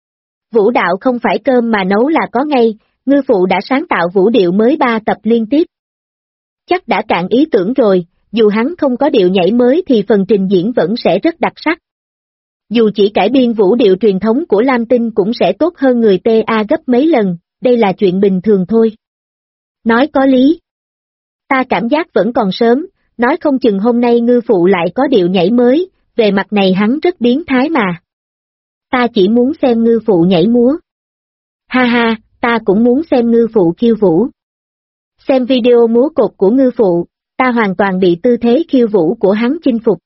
Vũ đạo không phải cơm mà nấu là có ngay, ngư phụ đã sáng tạo vũ điệu mới 3 tập liên tiếp. Chắc đã cạn ý tưởng rồi, dù hắn không có điệu nhảy mới thì phần trình diễn vẫn sẽ rất đặc sắc. Dù chỉ cải biên vũ điệu truyền thống của Lam Tinh cũng sẽ tốt hơn người TA gấp mấy lần, đây là chuyện bình thường thôi. Nói có lý. Ta cảm giác vẫn còn sớm, nói không chừng hôm nay ngư phụ lại có điệu nhảy mới, về mặt này hắn rất biến thái mà. Ta chỉ muốn xem ngư phụ nhảy múa. Ha ha, ta cũng muốn xem ngư phụ khiêu vũ. Xem video múa cột của ngư phụ, ta hoàn toàn bị tư thế khiêu vũ của hắn chinh phục.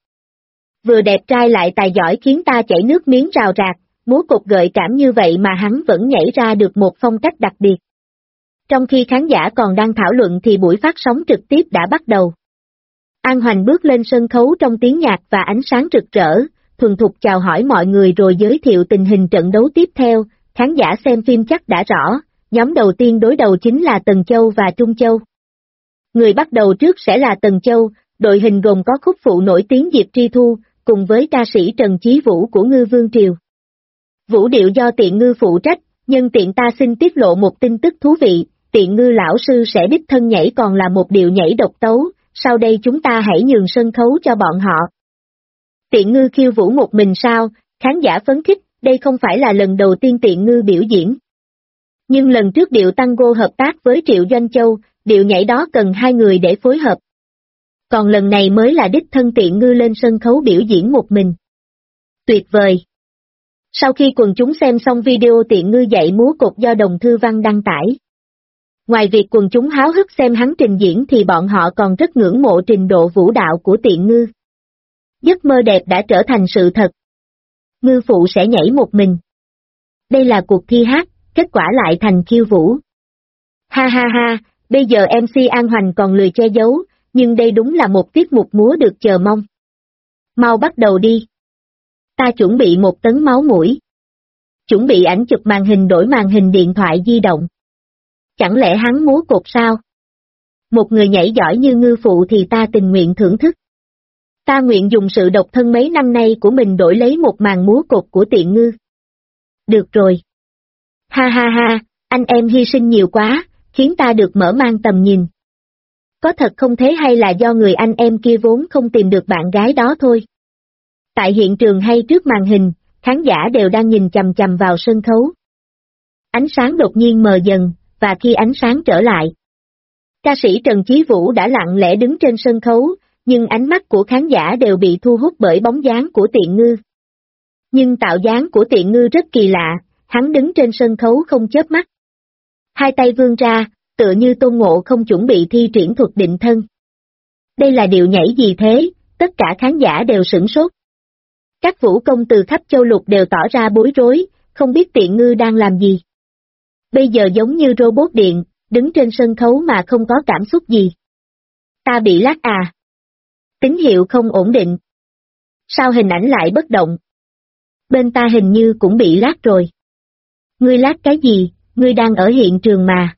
Vừa đẹp trai lại tài giỏi khiến ta chảy nước miếng rào rạc, múa cột gợi cảm như vậy mà hắn vẫn nhảy ra được một phong cách đặc biệt. Trong khi khán giả còn đang thảo luận thì buổi phát sóng trực tiếp đã bắt đầu. An Hoành bước lên sân khấu trong tiếng nhạc và ánh sáng rực rỡ, thuần thục chào hỏi mọi người rồi giới thiệu tình hình trận đấu tiếp theo, khán giả xem phim chắc đã rõ, nhóm đầu tiên đối đầu chính là Tần Châu và Trung Châu. Người bắt đầu trước sẽ là Tần Châu, đội hình gồm có khúc phụ nổi tiếng Diệp Tri Thu, cùng với ca sĩ Trần Chí Vũ của Ngư Vương Triều. Vũ điệu do Tiện Ngư phụ trách, nhân tiện ta xin tiết lộ một tin tức thú vị, Tiện Ngư lão sư sẽ đích thân nhảy còn là một điệu nhảy độc tấu, sau đây chúng ta hãy nhường sân khấu cho bọn họ. Tiện Ngư khiêu vũ một mình sao, khán giả phấn khích, đây không phải là lần đầu tiên Tiện Ngư biểu diễn. Nhưng lần trước điệu tango hợp tác với Triệu Doanh Châu, điệu nhảy đó cần 2 người để phối hợp. Còn lần này mới là đích thân Tiện Ngư lên sân khấu biểu diễn một mình. Tuyệt vời! Sau khi quần chúng xem xong video Tiện Ngư dạy múa cột do Đồng Thư Văn đăng tải. Ngoài việc quần chúng háo hức xem hắn trình diễn thì bọn họ còn rất ngưỡng mộ trình độ vũ đạo của Tiện Ngư. Giấc mơ đẹp đã trở thành sự thật. Ngư phụ sẽ nhảy một mình. Đây là cuộc thi hát, kết quả lại thành khiêu vũ. Ha ha ha, bây giờ MC An Hoành còn lười che giấu, nhưng đây đúng là một tiết mục múa được chờ mong. Mau bắt đầu đi. Ta chuẩn bị 1 tấn máu mũi. Chuẩn bị ảnh chụp màn hình đổi màn hình điện thoại di động. Chẳng lẽ hắn múa cột sao? Một người nhảy giỏi như ngư phụ thì ta tình nguyện thưởng thức. Ta nguyện dùng sự độc thân mấy năm nay của mình đổi lấy một màn múa cột của Tiện Ngư. Được rồi. Ha ha ha, anh em hy sinh nhiều quá, khiến ta được mở mang tầm nhìn. Có thật không thế hay là do người anh em kia vốn không tìm được bạn gái đó thôi? Tại hiện trường hay trước màn hình, khán giả đều đang nhìn chằm chằm vào sân khấu. Ánh sáng đột nhiên mờ dần, và khi ánh sáng trở lại, ca sĩ Trần Chí Vũ đã lặng lẽ đứng trên sân khấu, nhưng ánh mắt của khán giả đều bị thu hút bởi bóng dáng của Tiện Ngư. Nhưng tạo dáng của Tiện Ngư rất kỳ lạ, hắn đứng trên sân khấu không chớp mắt. 2 tay vươn ra, tựa như Tôn Ngộ không chuẩn bị thi triển thuật định thân. Đây là điệu nhảy gì thế? Tất cả khán giả đều sửng sốt. Các vũ công từ khắp châu lục đều tỏ ra bối rối, không biết Tiện Ngư đang làm gì. Bây giờ giống như robot điện, đứng trên sân khấu mà không có cảm xúc gì. Ta bị lag à? Tín hiệu không ổn định. Sao hình ảnh lại bất động? Bên ta hình như cũng bị lag rồi. Ngươi lag cái gì, ngươi đang ở hiện trường mà.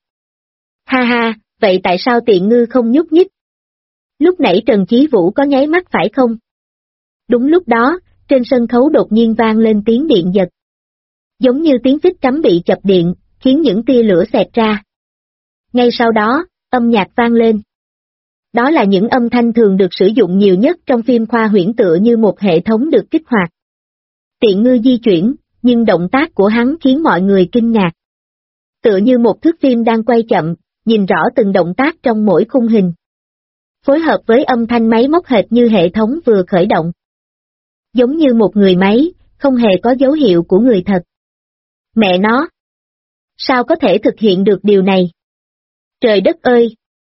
Ha ha, vậy tại sao Tiện Ngư không nhúc nhích? Lúc nãy Trần Chí Vũ có nháy mắt phải không? Đúng lúc đó, trên sân khấu đột nhiên vang lên tiếng điện giật. Giống như tiếng phích cắm bị chập điện, khiến những tia lửa xẹt ra. Ngay sau đó, âm nhạc vang lên. Đó là những âm thanh thường được sử dụng nhiều nhất trong phim khoa huyễn tựa như một hệ thống được kích hoạt. Tiện Ngư di chuyển, nhưng động tác của hắn khiến mọi người kinh ngạc. Tựa như một thước phim đang quay chậm, nhìn rõ từng động tác trong mỗi khung hình. Phối hợp với âm thanh máy móc hệt như hệ thống vừa khởi động. Giống như một người máy, không hề có dấu hiệu của người thật. Mẹ nó! Sao có thể thực hiện được điều này? Trời đất ơi!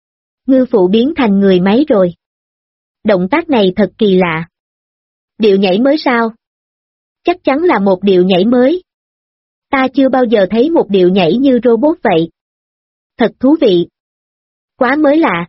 Ngư phụ biến thành người máy rồi. Động tác này thật kỳ lạ. Điệu nhảy mới sao? Chắc chắn là một điệu nhảy mới. Ta chưa bao giờ thấy một điệu nhảy như robot vậy. Thật thú vị. Quá mới lạ.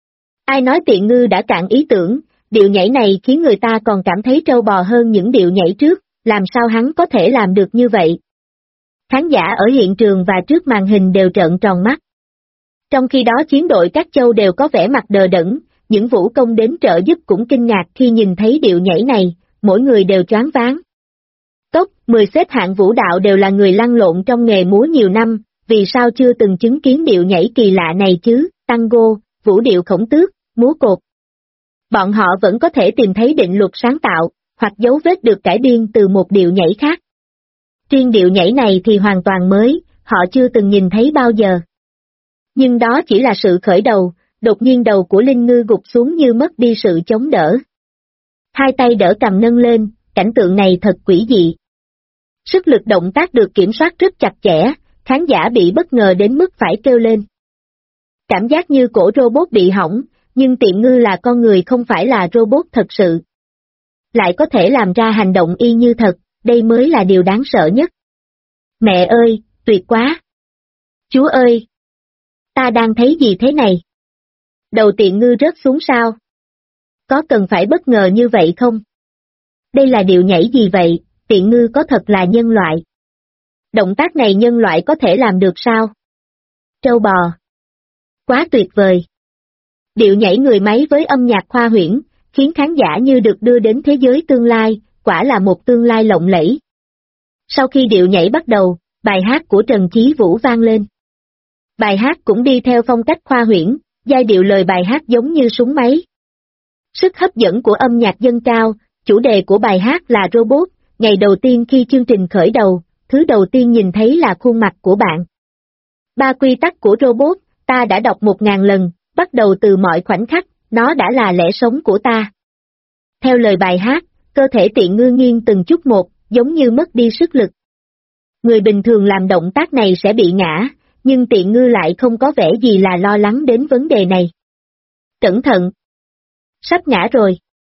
Ai nói Tiện Ngư đã cạn ý tưởng, điệu nhảy này khiến người ta còn cảm thấy trâu bò hơn những điệu nhảy trước, làm sao hắn có thể làm được như vậy? Khán giả ở hiện trường và trước màn hình đều trợn tròn mắt. Trong khi đó chiến đội các châu đều có vẻ mặt đờ đẫn, những vũ công đến trợ giúp cũng kinh ngạc khi nhìn thấy điệu nhảy này, mỗi người đều choáng váng. Top 10 xếp hạng vũ đạo đều là người lăn lộn trong nghề múa nhiều năm, vì sao chưa từng chứng kiến điệu nhảy kỳ lạ này chứ, tango, vũ điệu khổng tước, múa cột. Bọn họ vẫn có thể tìm thấy định luật sáng tạo, hoặc dấu vết được cải biên từ một điệu nhảy khác. Riêng điệu nhảy này thì hoàn toàn mới, họ chưa từng nhìn thấy bao giờ. Nhưng đó chỉ là sự khởi đầu, đột nhiên đầu của Linh Ngư gục xuống như mất đi sự chống đỡ. Hai tay đỡ cầm nâng lên, cảnh tượng này thật quỷ dị. Sức lực động tác được kiểm soát rất chặt chẽ, khán giả bị bất ngờ đến mức phải kêu lên. Cảm giác như cổ robot bị hỏng, nhưng Tiện Ngư là con người không phải là robot thật sự. Lại có thể làm ra hành động y như thật, đây mới là điều đáng sợ nhất. Mẹ ơi, tuyệt quá! Chúa ơi! Ta đang thấy gì thế này? Đầu Tiện Ngư rớt xuống sao? Có cần phải bất ngờ như vậy không? Đây là điệu nhảy gì vậy, Tiện Ngư có thật là nhân loại? Động tác này nhân loại có thể làm được sao? Trâu bò! Quá tuyệt vời! Điệu nhảy người máy với âm nhạc khoa huyễn, khiến khán giả như được đưa đến thế giới tương lai, quả là một tương lai lộng lẫy. Sau khi điệu nhảy bắt đầu, bài hát của Trần Chí Vũ vang lên. Bài hát cũng đi theo phong cách khoa huyễn, giai điệu lời bài hát giống như súng máy. Sức hấp dẫn của âm nhạc dâng cao, chủ đề của bài hát là robot, ngày đầu tiên khi chương trình khởi đầu, thứ đầu tiên nhìn thấy là khuôn mặt của bạn. 3 quy tắc của robot, ta đã đọc 1000 lần, bắt đầu từ mọi khoảnh khắc, nó đã là lẽ sống của ta. Theo lời bài hát, cơ thể Tiện Ngư nghiêng từng chút một, giống như mất đi sức lực. Người bình thường làm động tác này sẽ bị ngã, nhưng Tiện Ngư lại không có vẻ gì là lo lắng đến vấn đề này. Cẩn thận! Sắp ngã rồi.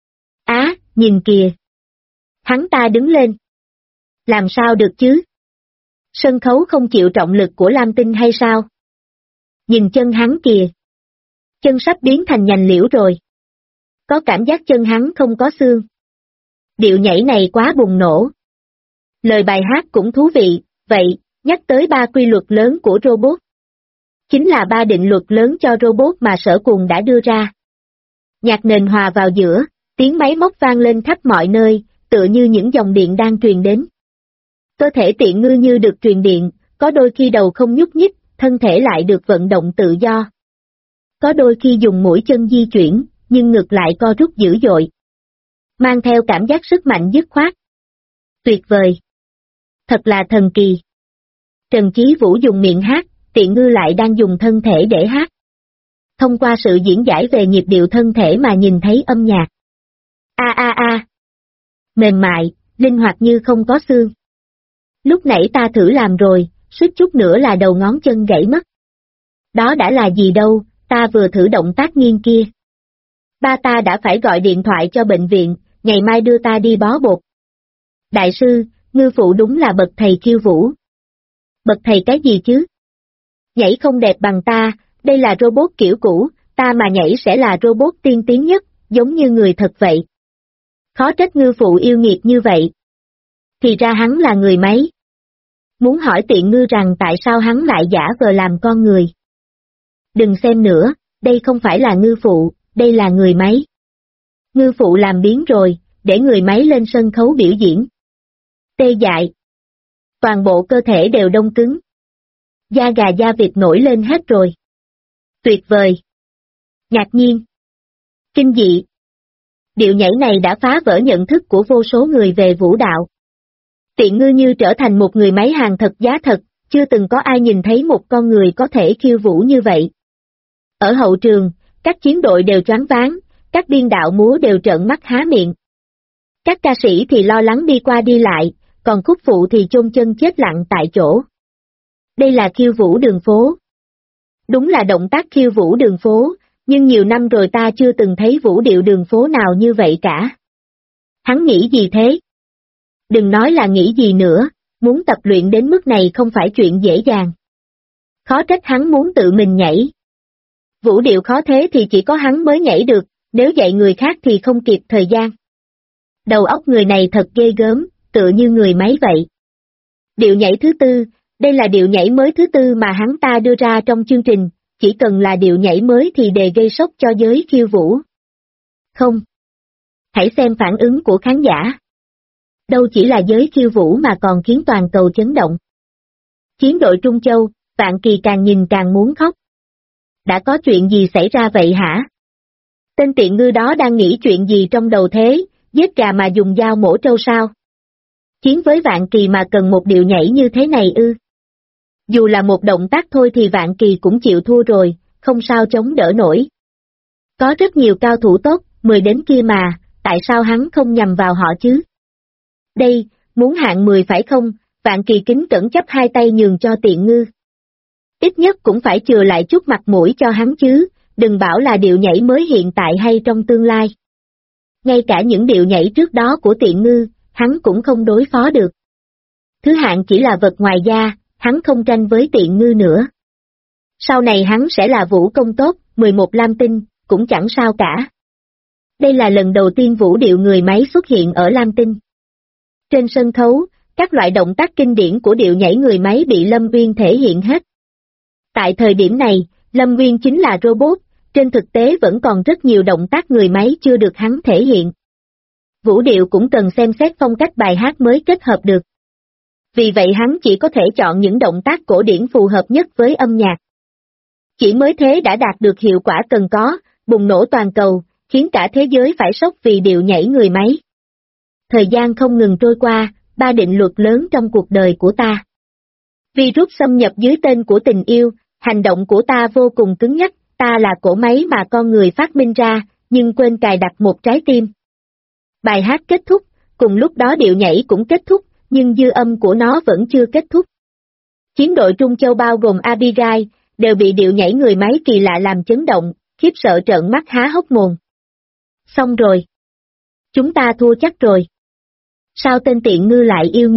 Á, nhìn kìa! Hắn ta đứng lên. Làm sao được chứ? Sân khấu không chịu trọng lực của Lam Tinh hay sao? Nhìn chân hắn kìa! Chân sắp biến thành nhành liễu rồi. Có cảm giác chân hắn không có xương. Điệu nhảy này quá bùng nổ. Lời bài hát cũng thú vị, vậy, nhắc tới 3 quy luật lớn của robot. Chính là 3 định luật lớn cho robot mà Sở Cuồng đã đưa ra. Nhạc nền hòa vào giữa, tiếng máy móc vang lên khắp mọi nơi, tựa như những dòng điện đang truyền đến. Cơ thể Tiện Ngư như được truyền điện, có đôi khi đầu không nhúc nhích, thân thể lại được vận động tự do. Có đôi khi dùng mũi chân di chuyển, nhưng ngược lại co rút dữ dội. Mang theo cảm giác sức mạnh dứt khoát. Tuyệt vời! Thật là thần kỳ! Trần Chí Vũ dùng miệng hát, Tiện Ngư lại đang dùng thân thể để hát. Thông qua sự diễn giải về nhịp điệu thân thể mà nhìn thấy âm nhạc. Mềm mại, linh hoạt như không có xương. Lúc nãy ta thử làm rồi, suýt chút nữa là đầu ngón chân gãy mất. Đó đã là gì đâu, ta vừa thử động tác nghiêng kia. Ba ta đã phải gọi điện thoại cho bệnh viện, ngày mai đưa ta đi bó bột. Đại sư, Ngư phụ đúng là bậc thầy khiêu vũ. Bậc thầy cái gì chứ? Nhảy không đẹp bằng ta, đây là robot kiểu cũ, ta mà nhảy sẽ là robot tiên tiến nhất, giống như người thật vậy. Khó trách Ngư phụ yêu nghiệt như vậy. Thì ra hắn là người máy. Muốn hỏi Tiện Ngư rằng tại sao hắn lại giả vờ làm con người. Đừng xem nữa, đây không phải là Ngư phụ, đây là người máy. Ngư phụ làm biến rồi, để người máy lên sân khấu biểu diễn. Tê dại. Toàn bộ cơ thể đều đông cứng. Da gà da vịt nổi lên hết rồi. Tuyệt vời. Ngạc nhiên. Kinh dị. Điệu nhảy này đã phá vỡ nhận thức của vô số người về vũ đạo. Tiện Ngư như trở thành một người máy hàng thật giá thật, chưa từng có ai nhìn thấy một con người có thể khiêu vũ như vậy. Ở hậu trường, các chiến đội đều choáng váng, các biên đạo múa đều trợn mắt há miệng. Các ca sĩ thì lo lắng đi qua đi lại, còn khúc phụ thì chôn chân chết lặng tại chỗ. Đây là khiêu vũ đường phố. Đúng là động tác khiêu vũ đường phố, nhưng nhiều năm rồi ta chưa từng thấy vũ điệu đường phố nào như vậy cả. Hắn nghĩ gì thế? Đừng nói là nghĩ gì nữa, muốn tập luyện đến mức này không phải chuyện dễ dàng. Khó trách hắn muốn tự mình nhảy. Vũ điệu khó thế thì chỉ có hắn mới nhảy được, nếu dạy người khác thì không kịp thời gian. Đầu óc người này thật ghê gớm, tựa như người máy vậy. Điệu nhảy thứ tư, đây là điệu nhảy mới thứ tư mà hắn ta đưa ra trong chương trình, chỉ cần là điệu nhảy mới thì đều gây sốc cho giới khiêu vũ. Không. Hãy xem phản ứng của khán giả. Đâu chỉ là giới khiêu vũ mà còn khiến toàn cầu chấn động. Chiến đội Trung Châu, Vạn Kỳ càng nhìn càng muốn khóc. Đã có chuyện gì xảy ra vậy hả? Tên tiện ngư đó đang nghĩ chuyện gì trong đầu thế, giết gà mà dùng dao mổ trâu sao? Chiến với Vạn Kỳ mà cần một điệu nhảy như thế này ư? Dù là một động tác thôi thì Vạn Kỳ cũng chịu thua rồi, không sao chống đỡ nổi. Có rất nhiều cao thủ tốt, 10 đến kia mà, tại sao hắn không nhằm vào họ chứ? Đây, muốn hạng 10 phải không? Vạn Kỳ kính cẩn chấp hai tay nhường cho tiện ngư. Ít nhất cũng phải chừa lại chút mặt mũi cho hắn chứ, đừng bảo là điệu nhảy mới hiện tại hay trong tương lai. Ngay cả những điệu nhảy trước đó của tiện ngư, hắn cũng không đối phó được. Thứ hạng chỉ là vật ngoài da, hắn không tranh với tiện ngư nữa. Sau này hắn sẽ là vũ công tốt, 11 lam tinh, cũng chẳng sao cả. Đây là lần đầu tiên vũ điệu người máy xuất hiện ở lam tinh. Trên sân khấu, các loại động tác kinh điển của điệu nhảy người máy bị Lâm Uyên thể hiện hết. Tại thời điểm này, Lâm Uyên chính là robot, trên thực tế vẫn còn rất nhiều động tác người máy chưa được hắn thể hiện. Vũ điệu cũng cần xem xét phong cách bài hát mới kết hợp được. Vì vậy hắn chỉ có thể chọn những động tác cổ điển phù hợp nhất với âm nhạc. Chỉ mới thế đã đạt được hiệu quả cần có, bùng nổ toàn cầu, khiến cả thế giới phải sốc vì điệu nhảy người máy. Thời gian không ngừng trôi qua, 3 định luật lớn trong cuộc đời của ta. Virus xâm nhập dưới tên của tình yêu, hành động của ta vô cùng cứng nhắc, ta là cỗ máy mà con người phát minh ra, nhưng quên cài đặt một trái tim. Bài hát kết thúc, cùng lúc đó điệu nhảy cũng kết thúc, nhưng dư âm của nó vẫn chưa kết thúc. Chiến đội Trung Châu bao gồm Abigail, đều bị điệu nhảy người máy kỳ lạ làm chấn động, khiếp sợ trợn mắt há hốc mồm. Xong rồi. Chúng ta thua chắc rồi. Sao tên tiện ngư lại yêu